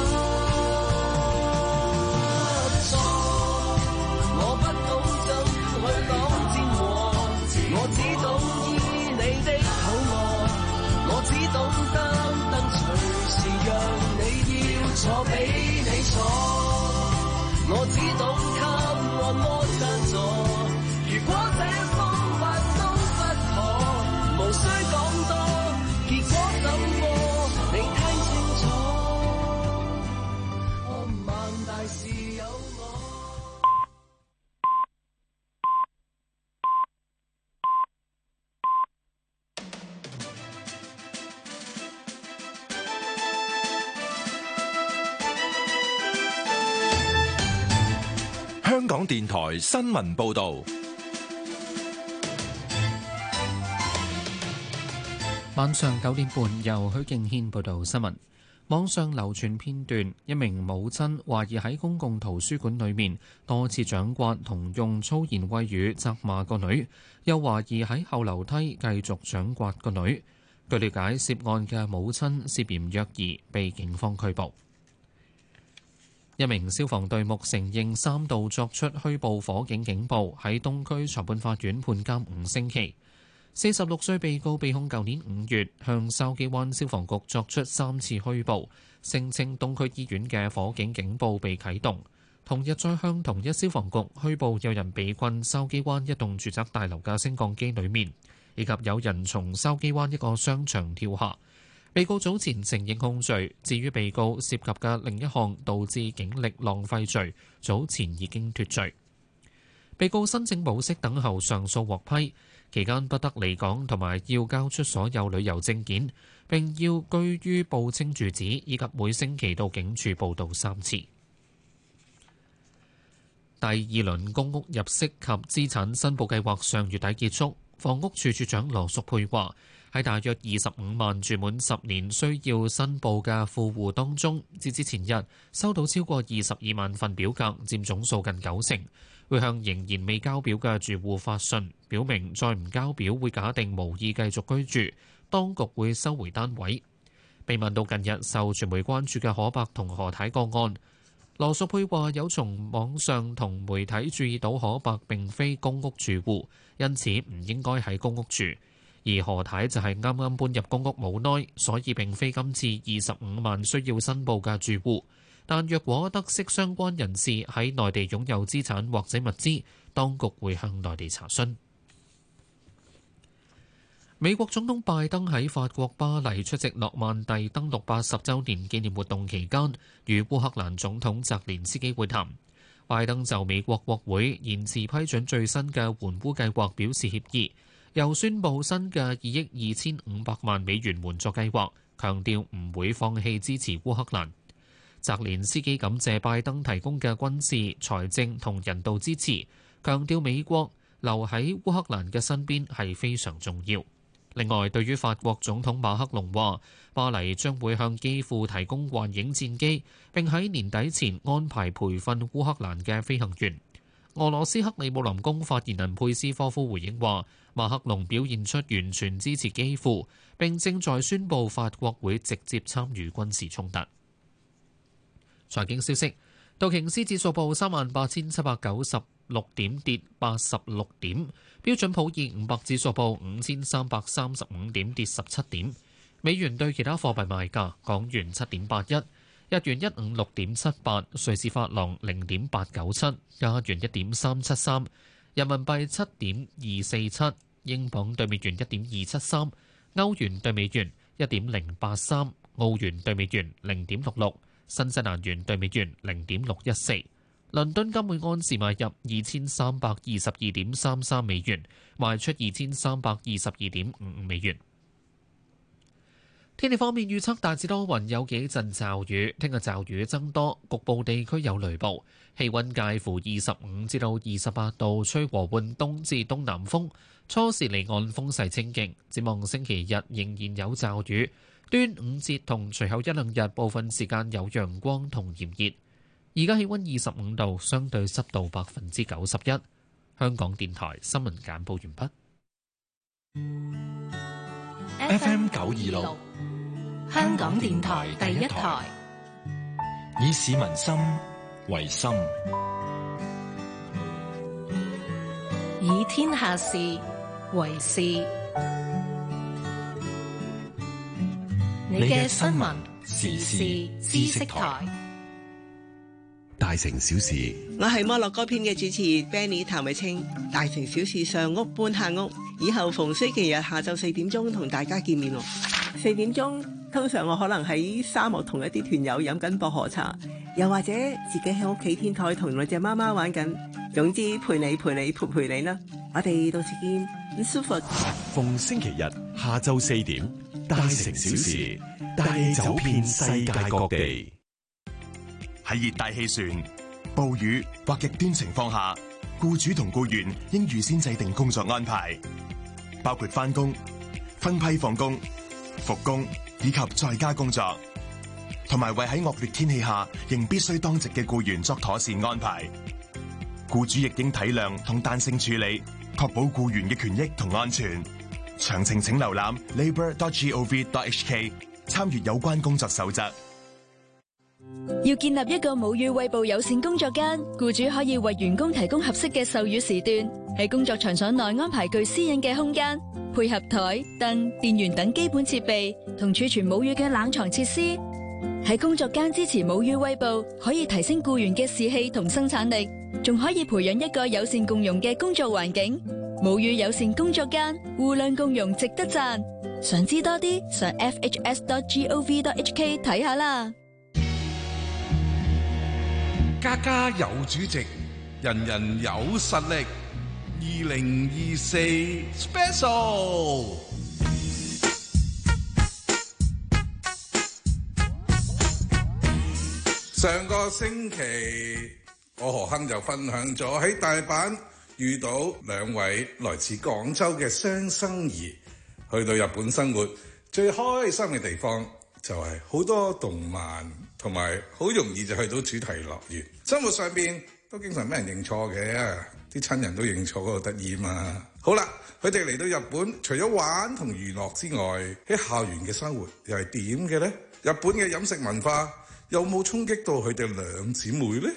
錯，我不懂怎去擋戰禍，我只懂醫你的肚餓，我只懂擔當隨時讓你要坐俾你坐，我只懂給按摩贊助，如果這方法都不妥，無需講多，結果怎麼你聽清楚，萬大事有我。 香港電台新聞報導。 晚上九點半，由許敬軒報道新聞。網上流傳片段，一名母親懷疑喺公共圖書館裏面多次掌摑同用粗言穢語責罵個女，又懷疑喺後樓梯繼續掌摑個女。據了解，涉案嘅母親涉嫌虐兒，被警方拘捕。一名消防隊目承認三度作出虛報火警警報，喺東區裁判法院判監五星期。四十六歲被告被控舊年五月向筲箕灣消防局作出三次虛報，聲稱東區醫院嘅火警警報被啟動。 同日再向同一消防局虛報有人被困筲箕灣一棟住宅大樓嘅升降機裏面，以及有人從筲箕灣一個商場跳下。被告早前承認控罪，至於被告涉及嘅另一項導致警力浪費罪，早前已經脫罪。被告申請保釋等候上訴獲批，期間不得離港，同埋要交出所有旅遊證件，並要居於報稱住址，以及每星期到警署報到三次。第二輪公屋入息及資產申報計劃上月底結束，房屋署署長羅淑佩話：喺大約二十五萬住滿十年需要申報嘅富戶當中，截至前日收到超過二十二萬份表格，佔總數近九成。會向仍然未交表嘅住戶發信，表明再唔交表會假定無意繼續居住，當局會收回單位。被問到近日受傳媒關注嘅可伯同何太個案，羅淑佩話有從網上同媒體注意到可伯並非公屋住戶，因此唔應該喺公屋住，而何太就係啱啱搬入公屋冇耐，所以並非今次二十五萬需要申報嘅住戶。但若果得悉相關人士喺內地擁有資產或者物資，當局會向內地查詢。美國總統拜登喺法國巴黎出席諾曼第登陸八十週年紀念活動期間，與烏克蘭總統澤連斯基會談。拜登就美國國會延遲批准最新嘅援烏計劃表示歉意，又宣布新嘅二億二千五百萬美元援助計劃，強調唔會放棄支持烏克蘭。澤連斯基感謝拜登提供嘅軍事、財政同人道支持，強調美國留喺烏克蘭嘅身邊係非常重要。另外，對於法國總統馬克龍話，巴黎將會向基輔提供幻影戰機，並喺年底前安排培訓烏克蘭嘅飛行員。俄羅斯克里姆林宮發言人佩斯科夫回應話，馬克龍表現出完全支持基輔，並正在宣布法國會直接參與軍事衝突。財經消息，道瓊斯指數報三萬八千七百九十六點，跌八十六點；標準普爾五百指數報五千三百三十五點，跌十七點。美元對其他貨幣賣價：港元七點八一，日元一五六點七八，瑞士法郎零點八九七，加元一點三七三，人民幣七點二四七，英鎊對美元一點二七三，歐元對美元一點零八三，澳元對美元零點六六。新西蘭元對美元零點六一四，倫敦金每安士買入二千三百二十二點三三美元，賣出二千三百二十二點五五美元。天氣方面預測大致多雲，有幾陣驟雨，聽日驟雨增多，局部地區有雷暴，氣温介乎二十五至到二十八度，吹和緩東至東南風，初時離岸風勢清勁。展望星期日仍然有驟雨。端午節同隨後一兩日部分時間有陽光同炎熱，而家氣温二十五度，相對濕度百分之九十一。香港電台新聞簡報完畢。 F M 九二六，香港電台第一台，以市民心為心，以天下事為事。你嘅新聞時事知識台， 大城小事。 我係摩洛哥篇嘅主持 Benny 譚偉清。大城小事上屋搬下屋，以後逢星期日下晝四點鐘同大家見面。四點鐘通常我可能喺沙漠同一啲團友飲緊薄荷茶，又或者自己喺屋企天台同兩隻貓貓玩緊。總之陪你陪你陪陪你啦。我哋到時見，唔舒服。 逢星期日下晝四點，大城小事帶你走遍世界各地。 喺熱帶氣旋、暴雨或極端情況下，僱主同僱員應預先制定工作安排，包括返工、分批放工、復工以及在家工作，同埋為喺惡劣天氣下仍必須當值嘅僱員作妥善安排。僱主亦應體諒同彈性處理，確保僱員嘅權益同安全。詳情請瀏覽 labour dot gov dot h k， 參閱有關工作守則。 要建立一個母乳餵哺友善工作間，僱主可以為員工提供合適嘅授乳時段，喺工作場所內安排具私隱嘅空間，配合台、凳、電源等基本設備，同儲存母乳嘅冷藏設施。 喺工作間支持母乳餵哺，可以提升僱員嘅士氣同生產力，仲可以培養一個友善共融嘅工作環境。母乳友善工作間，互諒共融，值得讚。想知多啲，上 f h s dot gov dot h k 睇下啦。 家家有主席，人人有實力。二零二四 Special。上個星期，我何亨就分享咗喺大阪遇到兩位來自廣州嘅雙生兒，去到日本生活，最開心嘅地方就係好多動漫，同埋好容易就去到主題樂園。生活上邊都經常俾人認錯嘅，啲親人都認錯嗰度得意嘛。好啦，佢哋嚟到日本，除咗玩同娛樂之外，喺校園嘅生活又係點嘅呢？日本嘅飲食文化有冇衝擊到佢哋兩姊妹呢？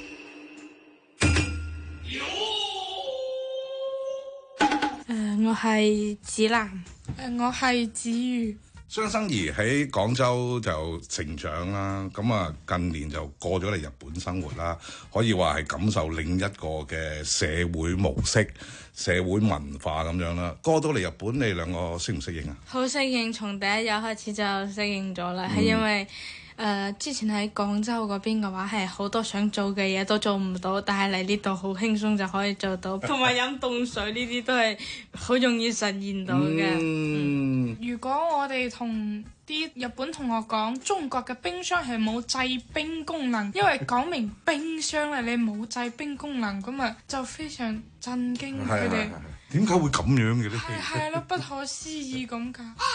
誒、呃，我係子蘭，誒、呃，我係子瑜。 雙生兒喺廣州就成長啦，咁啊近年就過咗嚟日本生活啦，可以話係感受另一個嘅社會模式、社會文化咁樣啦。過到嚟日本，你兩個適唔適應啊？ 好適應，從第一日開始就適應咗啦，係、嗯、因為。誒、呃、之前喺廣州嗰邊嘅話係好多想做嘅嘢都做唔到，但係嚟呢度好輕鬆就可以做到，同埋飲凍水呢啲都係好容易實現到嘅。 嗯， 如果我哋同啲日本同學講中國嘅冰箱係冇製冰功能，因為講明冰箱咧你冇製冰功能，咁啊就非常震驚佢哋。 點解會咁樣嘅咧？ 係係咯，不可思議咁㗎。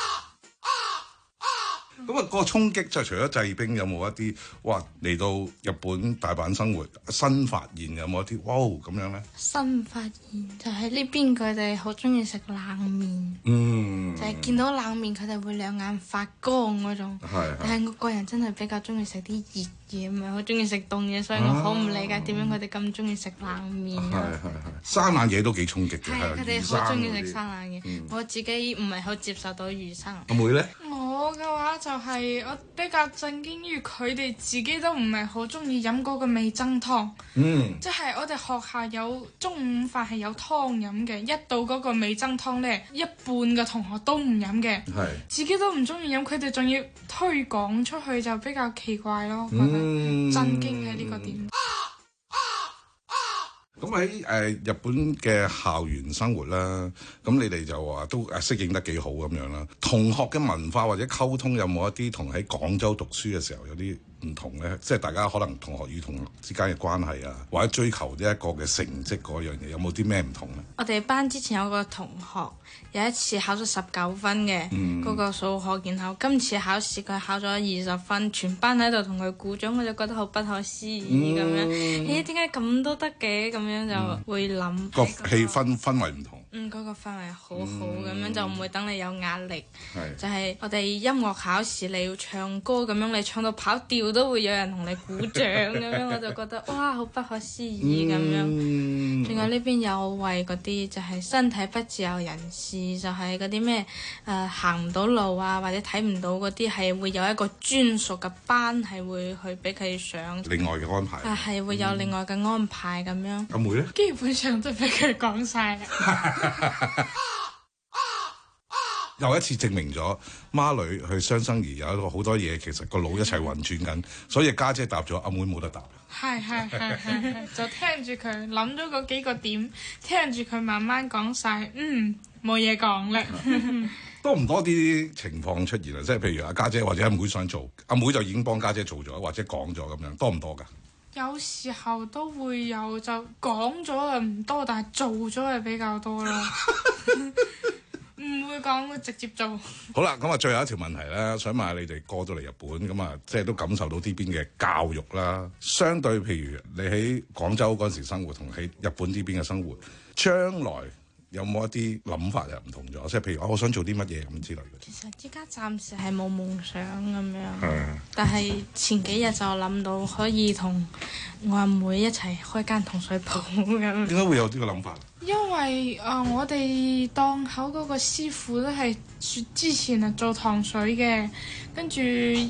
咁啊，個衝擊就除咗製冰，有冇一啲哇嚟到日本大阪生活新發現，有冇一啲哇咁樣咧？ 新發現就係呢邊佢哋好中意食冷麵， 嗯， 就係見到冷麵佢哋會兩眼發光嗰種。係，但係我個人真係比較中意食啲熱嘢，唔係好中意食凍嘢，所以我好唔理解點樣佢哋咁中意食冷麵啊！ 係係係，生冷嘢都幾衝擊嘅， 係佢哋好中意食生冷嘢，嗯、我自己唔係好接受到魚生。 阿妹咧？ 我嘅話就係我比較震驚於佢哋自己都唔係好中意飲嗰個味噌湯，嗯，即係我哋學校有中午飯係有湯飲嘅，一到嗰個味噌湯咧，一半嘅同學都唔飲嘅，係自己都唔中意飲，佢哋仲要推廣出去就比較奇怪咯，覺得震驚喺呢個點。 咁喺誒日本嘅校園生活啦，咁你哋就話都誒適應得幾好咁樣啦。同學嘅文化或者溝通有冇一啲同喺廣州讀書嘅時候有啲唔同咧？即係大家可能同學與同學之間嘅關係啊，或者追求呢一個嘅成績嗰樣嘢，有冇啲咩唔同咧？ 我哋班之前有個同學有一次考咗十九分嘅嗰、嗯、個數學，然後今次考試佢考咗二十分，全班喺度同佢鼓掌，我就覺得好不可思議咁、嗯、樣。咦？點解咁都得嘅？咁樣就會諗個氣氛氛圍唔同。 嗯，嗰、嗰個氛圍好好咁、嗯、樣，就唔會等你有壓力。就係、係、我哋音樂考試你要唱歌咁樣，你唱到跑調都會有人同你鼓掌咁樣，我就覺得哇，好不可思議咁樣。仲、嗯、有呢邊有為嗰啲就係身體不自由人士，就係嗰啲咩誒行唔到路啊，或者睇唔到嗰啲，係會有一個專屬嘅班係會去俾佢上。另外嘅安排。啊，係會有另外嘅安排咁、嗯、樣。阿妹咧？基本上都俾佢講晒啦。 又一次證明咗孖女去雙生兒有一個好多嘢，其實個腦一齊運轉緊，所以家姐答咗，阿妹冇得答。 係係係係係，就聽住佢諗咗嗰幾個點，聽住佢慢慢講晒，嗯，冇嘢講啦。 多唔多啲情況出現啊？即係譬如阿家姐或者阿妹想做，阿妹就已經幫家姐做咗，或者講咗咁樣，多唔多㗎？ 有時候都會有，就講咗嘅唔多，但係做咗嘅比較多咯。唔會講，會直接做。 好啦，咁啊，最後一條問題啦，想問下你哋過到嚟日本，咁啊，即係都感受到呢邊嘅教育啦。相對譬如你喺廣州嗰陣時生活，同喺日本呢邊嘅生活，將來有冇一啲諗法又唔同咗？即係譬如我想做啲乜嘢咁之類嘅。 其實依家暫時係冇夢想咁樣，係但係前幾日就諗到可以同我阿妹一齊開間糖水鋪咁。點解會有呢個諗法？ 因為啊、呃，我哋檔口嗰個師傅都係之前啊做糖水嘅，跟住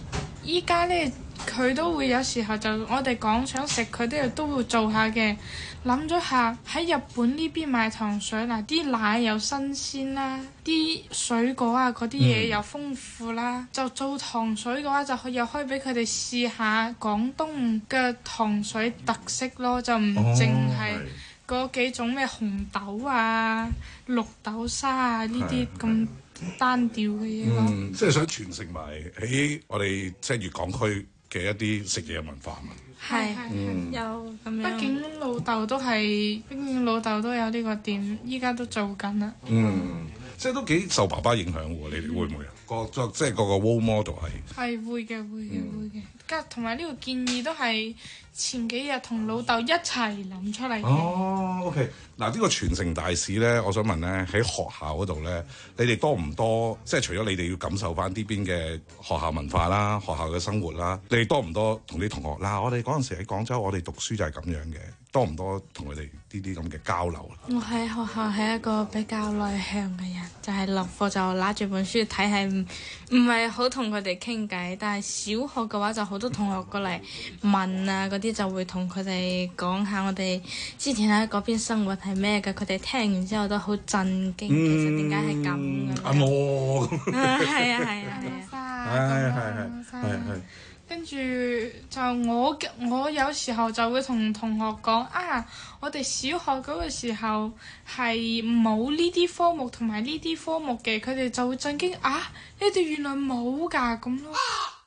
依家咧佢都會有時候就我哋講想食，佢都都會做下嘅。諗咗下喺日本呢邊賣糖水嗱，啲奶又新鮮啦，啲水果啊嗰啲嘢又豐富啦，嗯、就做糖水嘅話就可又可以俾佢哋試下廣東嘅糖水特色咯，就唔淨係嗰幾種咩紅豆啊、綠豆沙啊呢啲咁單調嘅嘢咯。 嗯，即係想傳承埋喺我哋即係粵港區嘅一啲食嘢文化嘛。 係係係，有咁樣。畢竟老豆都係，畢竟老豆都有呢個店，依家都做緊啦。 嗯，即係都幾受爸爸影響喎，你哋會唔會啊？個作即係個個 role model 係。係會嘅，會嘅，會嘅。加同埋呢個建議都係前幾日同老豆一齊諗出嚟嘅。哦 ，OK。嗱，呢個傳承大使咧，我想問咧，喺學校嗰度咧，你哋多唔多？即係除咗你哋要感受翻呢邊嘅學校文化啦、學校嘅生活啦，你哋多唔多同啲同學？嗱，我哋嗰陣時喺廣州，我哋讀書就係咁樣嘅，多唔多同佢哋呢啲咁嘅交流？ 我喺學校係一個比較內向嘅人，就係落課就拿住本書睇，係唔唔係好同佢哋傾偈。但係小學嘅話就好多同學過嚟問啊，嗰啲就會同佢哋講下我哋之前喺嗰邊生活係咩嘅，佢哋聽完之後都好震驚，嗯、其實點解係咁嘅？ 阿摩， 係啊係啊係啊， 係係係係係。 跟住就我我有時候就會同同學講啊，我哋小學嗰個時候係冇呢啲科目同埋呢啲科目嘅，佢哋就會震驚啊！你哋原來冇㗎咁咯。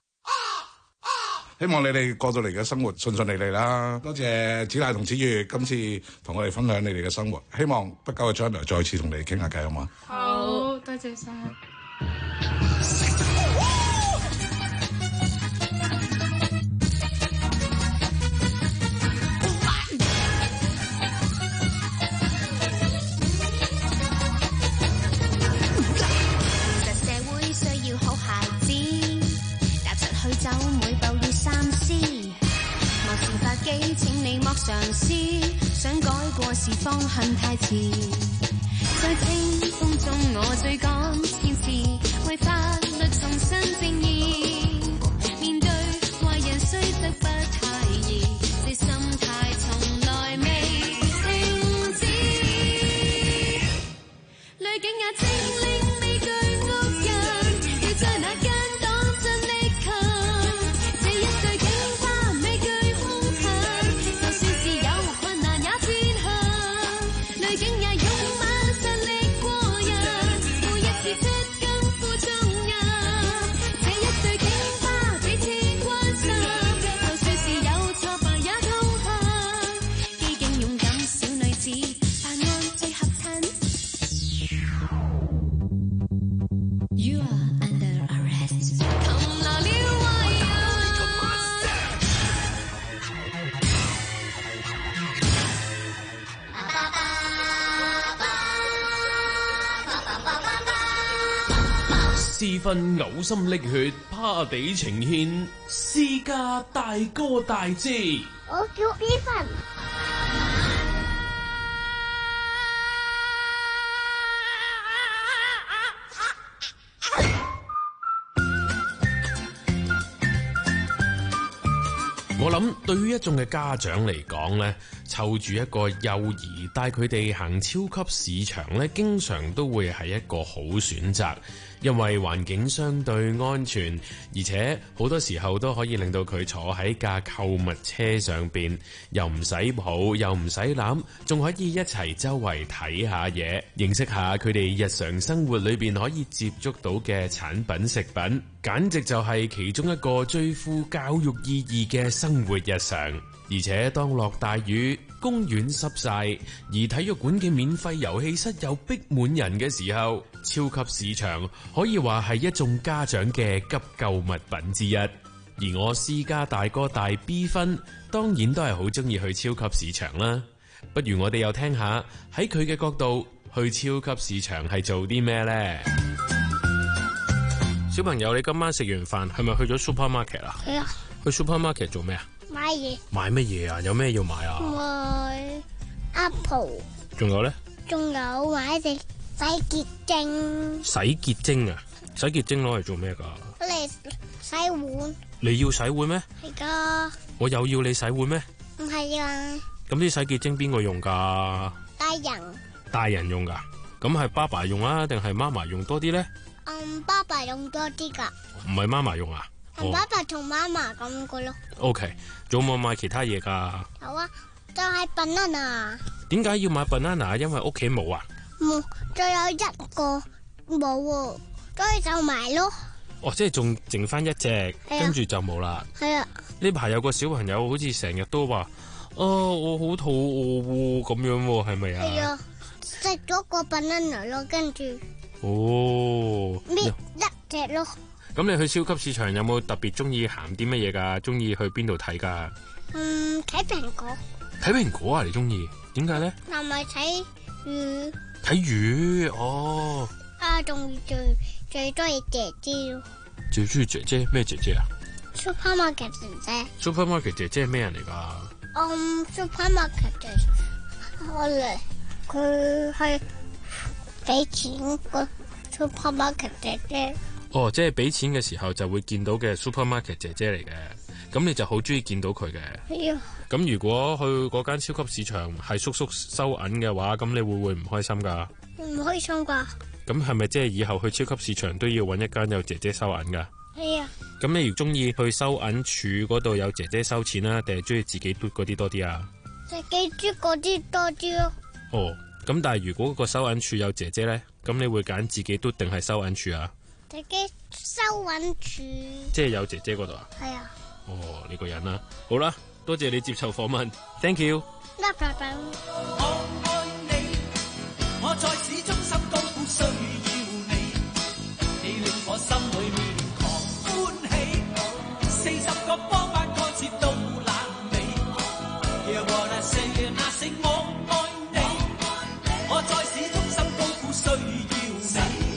希望你哋過到嚟嘅生活順順利利啦！多謝子娜同子月今次同我哋分享你哋嘅生活，希望不久嘅將來再次同你哋傾下偈，好嗎？ 好，多謝晒。 請你莫嘗試，想改過時方向太遲。在清風中我追趕天使，為法律重新定義。面對壞人雖則不太易，這心態從來未停止。濾鏡也精靈未懼惡人，要在那間擋盡力強。這一對警察未懼是份嘔心瀝血，趴地呈獻，私家大哥大姐。 我叫 B 份。 我諗對於一眾嘅家長嚟講呢，湊住一個幼兒帶佢哋行超級市場呢，經常都會係一個好選擇，因為環境相對安全，而且好多時候都可以令到佢坐喺架購物車上邊，又唔使抱，又唔使攬，仲可以一齊周圍睇下嘢，認識下佢哋日常生活裏邊可以接觸到嘅產品食品，簡直就係其中一個最富教育意義嘅生活日常。而且當落大雨，公園濕晒，而體育館嘅免費遊戲室又逼滿人嘅時候，超級市場可以話係一眾家長嘅急救物品之一。而我私家大哥大 B 分，當然都係好中意去超級市場啦。不如我哋又聽下喺佢嘅角度，去超級市場係做啲咩呢？小朋友，你今晚食完飯係咪去咗 supermarket 啊？ 係啊。 去 supermarket 做咩啊？ 買嘢。 買乜嘢啊？有咩要買啊？ 買 apple。 仲有咧？ 仲有買隻洗潔精。 洗潔精啊？洗潔精攞嚟做咩噶？ 攞嚟洗碗。 你要洗碗咩？ 係噶。 我又要你洗碗咩？ 唔係啊。 咁啲洗潔精邊個用㗎？ 大人。 大人用㗎？咁係爸爸用啊，定係媽媽用多啲咧？ 嗯，爸爸用多啲㗎。 唔係媽媽用啊？ 係爸爸同媽媽咁個咯。 OK，仲有冇買其他嘢㗎？ 有啊，就係 banana。 點解要買 banana？因為屋企冇啊。 冇，仲有一個冇喎，所以就買咯。 哦，即係仲剩翻一隻，跟住就冇啦。 係啊。 呢排有個小朋友好似成日都話，啊，我好肚餓喎，咁樣喎，係咪啊？ 係啊，食咗個 banana 咯，跟住。 哦。 搣一隻咯。 咁你去超級市場有冇特別中意行啲乜嘢㗎？中意去邊度睇㗎？ 嗯，睇蘋果。 睇蘋果啊？你中意？點解咧？ 同埋睇魚。 睇魚哦。 啊，仲最最中意姐姐咯。 最中意姐姐咩姐姐啊 ？Supermarket 姐姐。 Supermarket 姐姐係咩人嚟㗎？ 嗯 ，Supermarket 姐姐，我嚟佢係俾錢個 Supermarket 姐姐。 哦，即係俾錢嘅時候就會見到嘅 Supermarket 姐姐嚟嘅，咁你就好中意見到佢嘅。 係啊。 咁如果去嗰間超級市場係叔叔收銀嘅話，咁你會唔會唔開心㗎？ 唔開心㗎。 咁係咪即係以後去超級市場都要揾一間有姐姐收銀㗎？ 係啊。 咁你如中意去收銀處嗰度有姐姐收錢啦，定係中意自己嘟嗰啲多啲啊？ 自己嘟嗰啲多啲咯。 哦，咁但係如果個收銀處有姐姐呢，咁你會揀自己嘟定係收銀處啊？ 自己收銀處。 即係有姐姐嗰度啊？ 係啊。 哦，呢個人啦，好啦，多謝你接受訪問 ，thank you。 No problem。 我愛你，我在此衷心高呼需要你，你令我心裏面狂歡喜，四十個波板歌詞都爛尾。Hear what I say and I say，我愛你，我在此衷心高呼需要你。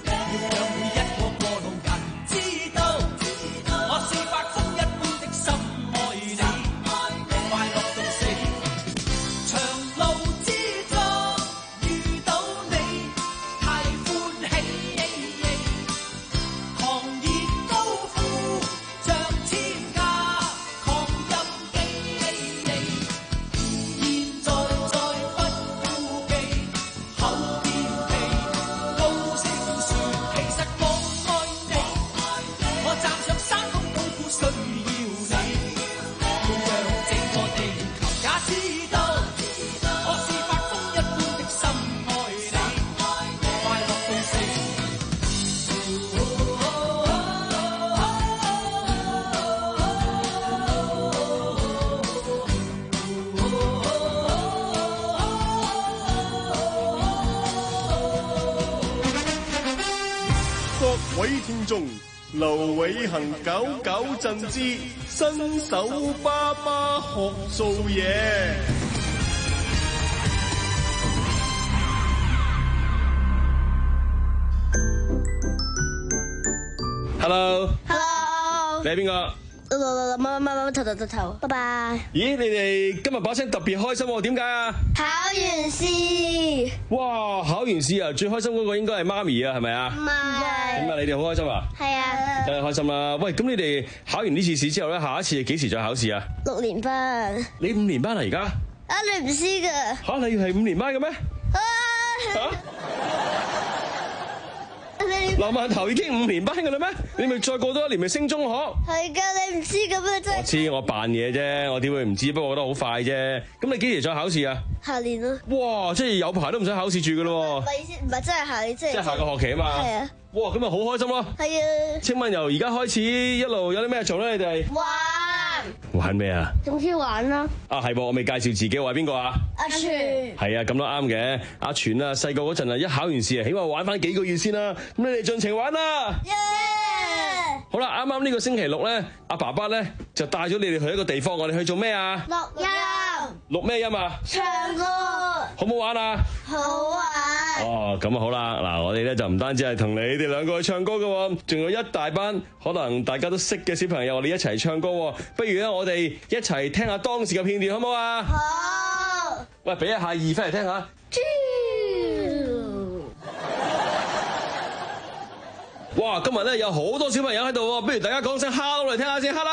劉偉恒九九震之新手爸爸學做嘢。Hello。 Hello。 你係邊個？ 乜乜乜乜頭頭頭頭，拜拜。 咦，你哋今日把聲特別開心喎？點解啊？ 考完試。 哇，考完試啊，最開心嗰個應該係媽咪啊，係咪啊？ 唔係。 點解你哋好開心啊？ 係啊。 真係開心啦！喂，咁你哋考完呢次試之後咧，下一次係幾時再考試啊？ 六年班。 你五年班啊？而家？ 啊，你唔知㗎。 吓，你係五年班嘅咩？吓？劉饅頭已經五年班㗎啦咩？你咪再過多一年咪升中學？ 係㗎，你唔知咁啊真係。 我知，我扮嘢啫，我點會唔知？不過我覺得好快啫。咁你幾時再考試啊？ 下年咯。 哇！即係有排都唔使考試住㗎咯喎。 唔係意思，唔係真係下年，即係。 即係下個學期啊嘛。 係啊。 哇！咁咪好開心咯。係啊。 請問由而家開始一路有啲咩做咧？你哋玩。 玩咩啊？ 總之玩啦。 啊係噃，我未介紹自己，我係邊個啊？ 阿全。 係啊，咁都啱嘅。阿全啊，細個嗰陣啊，一考完試啊，起碼玩翻幾個月先啦。咁你哋盡情玩啦。耶！好啦，啱啱呢個星期六咧，阿爸爸咧就帶咗你哋去一個地方，我哋去做咩啊？ 錄音。 錄咩音啊？ 唱歌。 好唔好玩啊？ 好玩。 哦，咁啊好啦，嗱，我哋咧就唔單止係同你哋兩個去唱歌噶，仲有一大班可能大家都識嘅小朋友，我哋一齊唱歌。不如咧，我哋一齊聽下當時嘅片段，好唔好啊？好。喂，俾一下二翻嚟聽下。 哇！今日咧有好多小朋友喺度喎，不如大家講聲 hello 嚟聽下先 ，hello。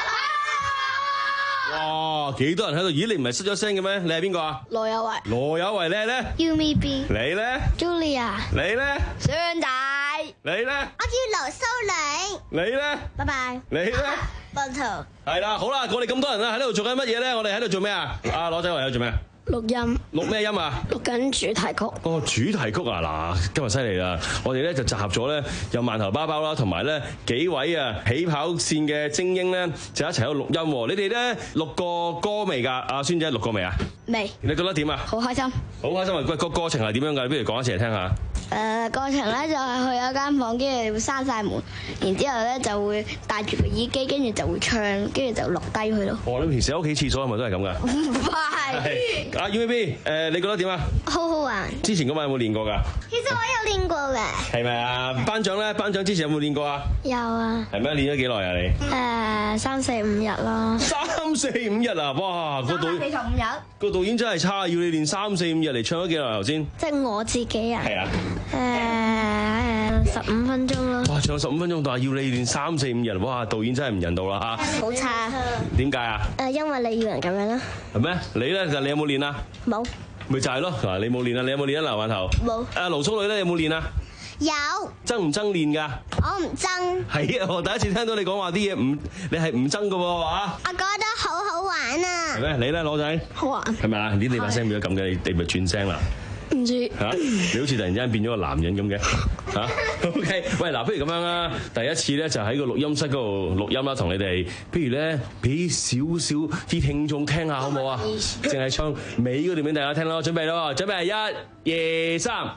哇！幾多人喺度？咦，你唔係失咗聲嘅咩？你係邊個啊？ 羅有為。 羅有為，你係咧 Umi B。 你咧 Julia。 你咧小遠仔。 你咧我叫劉蘇玲。 你咧拜拜。 你咧奔圖。 係啦，好啦，我哋咁多人啦，喺度做緊乜嘢咧？我哋喺度做咩啊？阿羅仔話喺度做咩啊？ 錄音。 錄咩音啊？ 錄緊主題曲。 哦，主題曲啊！嗱，今日犀利啦！我哋咧就集合咗咧有饅頭包包啦，同埋咧幾位啊起跑線嘅精英咧，就一齊喺度錄音喎。你哋咧錄過歌未㗎？阿孫仔錄過未啊？ 未。 你覺得點啊？ 好開心。 好開心啊！喂，個過程係點樣㗎？你不如講一次嚟聽下。 誒、呃、過程咧就係去有間房，跟住會閂晒門，然之後咧就會戴住個耳機，跟住就會唱，跟住就錄低佢咯。 哦，你平時喺屋企廁所係咪都係咁㗎？ 唔係。 阿 U V B， 誒，你覺得點啊？ 好好玩。 之前嗰晚有冇練過㗎？ 其實我有練過嘅。 係咪啊？班長咧，班長之前有冇練過啊？ 有啊。 係咩？練咗幾耐啊？你？ 誒、呃、三四五日咯。 三四五日啊！哇，個導四十五日。 個導演真係差，要你練三四五日嚟唱咗幾耐頭先？ 即係我自己啊。 係啊。 誒十五分鐘咯。 哇！唱十五分鐘，但係要你練三四五日，哇！導演真係唔人道啦嚇。 好差。 點解啊？ 誒，因為你要人咁樣啦。 係咩？你咧就你有冇練啊？ 冇。 咪就係咯，嗱，你冇練啊？你有冇練啊？劉饅頭。 冇。 阿盧淑女咧有冇練啊？ 有。 憎唔憎練㗎？ 我唔憎。 係啊，我第一次聽到你講話啲嘢唔，你係唔憎㗎喎，話。 我覺得好好玩啊。 係咩？你咧，羅仔？ 好玩。係咪啊？啲你把聲變咗咁嘅，你你咪轉聲啦。 唔知嚇，你好似突然之間變咗個男人咁嘅嚇。OK，喂，嗱，不如咁樣啦，第一次咧就喺個錄音室嗰度錄音啦，同你哋，不如咧俾少少啲聽眾聽下好唔好啊？淨係唱尾嗰段俾大家聽咯，準備咯，準備一、二、三。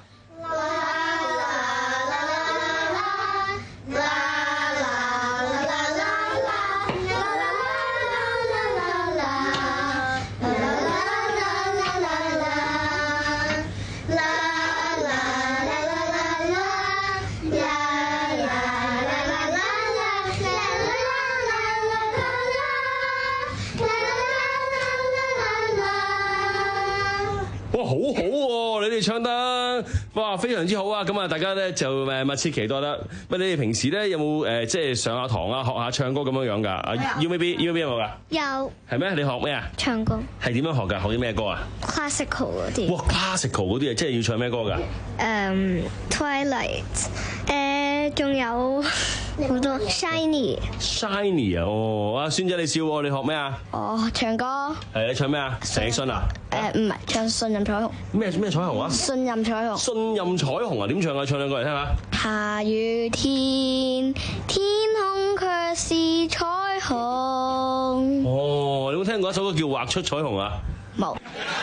哇，好好喎！你哋唱得哇非常之好啊！咁啊，大家咧就誒密切期待啦。喂，你哋平時咧有冇誒即係上下堂啊，學下唱歌咁樣樣㗎？啊 U V B，U V B 有冇㗎？ 有。 係咩？你學咩啊？ 唱歌。 係點樣學㗎？學啲咩歌啊 ？Classical 嗰啲。 哇 ！Classical 嗰啲啊，即係要唱咩歌㗎？ 誒 Twilight，誒仲有好多 Shiny。 Shiny 啊！哦，阿孫仔你笑喎，你學咩啊？ 哦，唱歌。 係你唱咩啊？陳奕迅啊？ 誒唔係，唱信任彩虹。 咩咩彩虹啊？ 信任彩虹。 信任彩虹啊？點唱啊？唱兩個嚟聽下。 下雨天，天空卻是彩虹。 哦，你有冇聽過一首歌叫《畫出彩虹》啊？ 冇。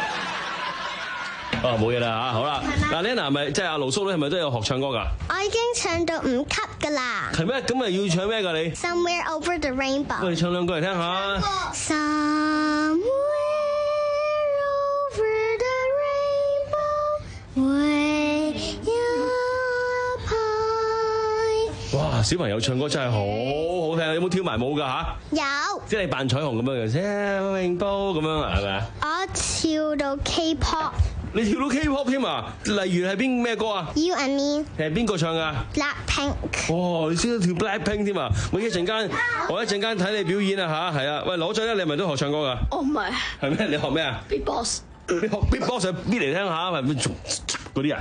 哦，冇嘢啦嚇，好啦。嗱 ，Lena 係咪即係阿盧叔咧？係咪都有學唱歌㗎？ 我已經唱到五級㗎啦。 係咩？咁咪要唱咩㗎你 ？Somewhere over the rainbow。 喂，你唱兩句嚟聽下。 Somewhere over the rainbow, way up high。 哇！小朋友唱歌真係好好聽，有冇跳埋舞㗎嚇？ 有。 即係你扮彩虹咁樣嘅啫，永波咁樣啊，係咪啊？ 我跳到 K-pop。 你跳到 K-pop 添啊？例如係邊咩歌啊 ？You and Me。 係邊個唱㗎 ？Blackpink。 哇！你識得跳 Blackpink 添啊？我一陣間，我一陣間睇你表演啊吓，係啊！喂，攞獎咧，你係咪都學唱歌㗎？ 我唔係。 係咩？你學咩啊 ？Beatbox。 你學 Beatbox 邊嚟聽下？係咪嗰啲啊？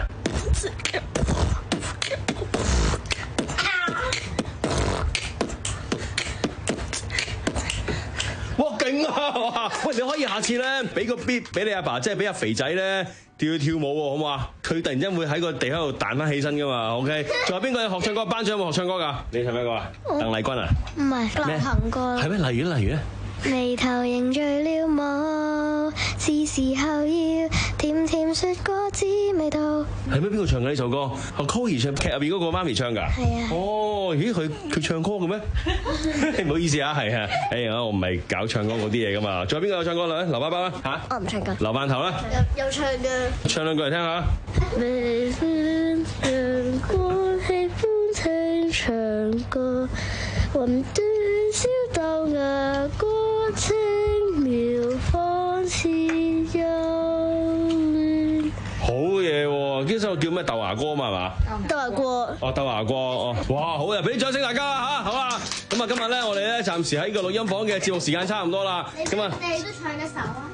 哇，勁啊！喂，你可以下次咧俾個 beat 俾你阿爸，即係俾阿肥仔咧跳跳舞喎，好唔好啊？佢突然間會喺個地喺度彈翻起身噶嘛 ，OK？仲有邊個學唱歌？班長有冇學唱歌㗎？你唱咩歌啊？鄧麗君啊？ 唔係流行歌。 係咩？例如咧，例如咧。 眉頭凝聚了我，是時候要甜甜說個知味道。 係咩？邊個唱嘅呢首歌？係 Cory 唱劇入邊嗰個媽咪唱㗎。 係啊。 哦，咦，佢佢唱歌嘅咩？唔好意思啊，係啊，哎呀，我唔係搞唱歌嗰啲嘢㗎嘛。仲有邊個有唱歌咧？劉爸爸啦嚇。 我唔唱歌。 劉饅頭啦。 有有唱嘅。 唱兩句嚟聽下。 微風陽光喜歡聽唱歌，雲端燒到牙歌，輕描仿似幼戀。 好嘢喎！呢首叫咩豆芽歌啊嘛係嘛？ 豆芽歌。 哦，豆芽歌哦，哇好啊！俾啲掌聲大家嚇，好啦。咁啊，今日咧我哋咧暫時喺個錄音房嘅節目時間差唔多啦。咁啊， 你都唱一首啊！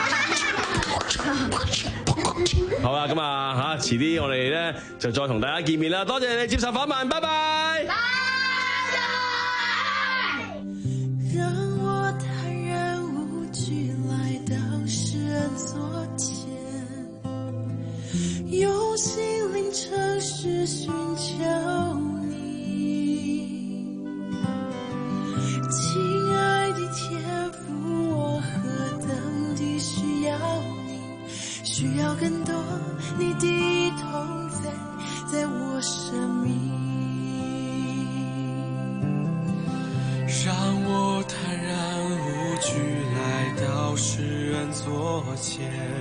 好啦，咁啊嚇，遲啲我哋咧就再同大家見面啦。多謝你接受訪問，拜拜。 讓我坦然無懼來到世人座前，用心靈誠實尋求你，親愛的天父，我何等地需要你，需要更多你的同在，在我生命。讓我坦然無懼來到世人座前，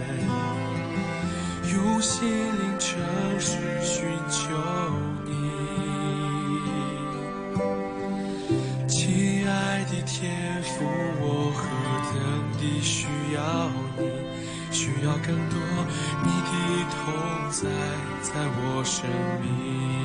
用心靈誠實尋求你，親愛的天父，我何等地需要你，需要更多你的同在，在我生命。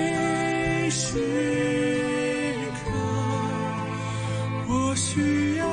需要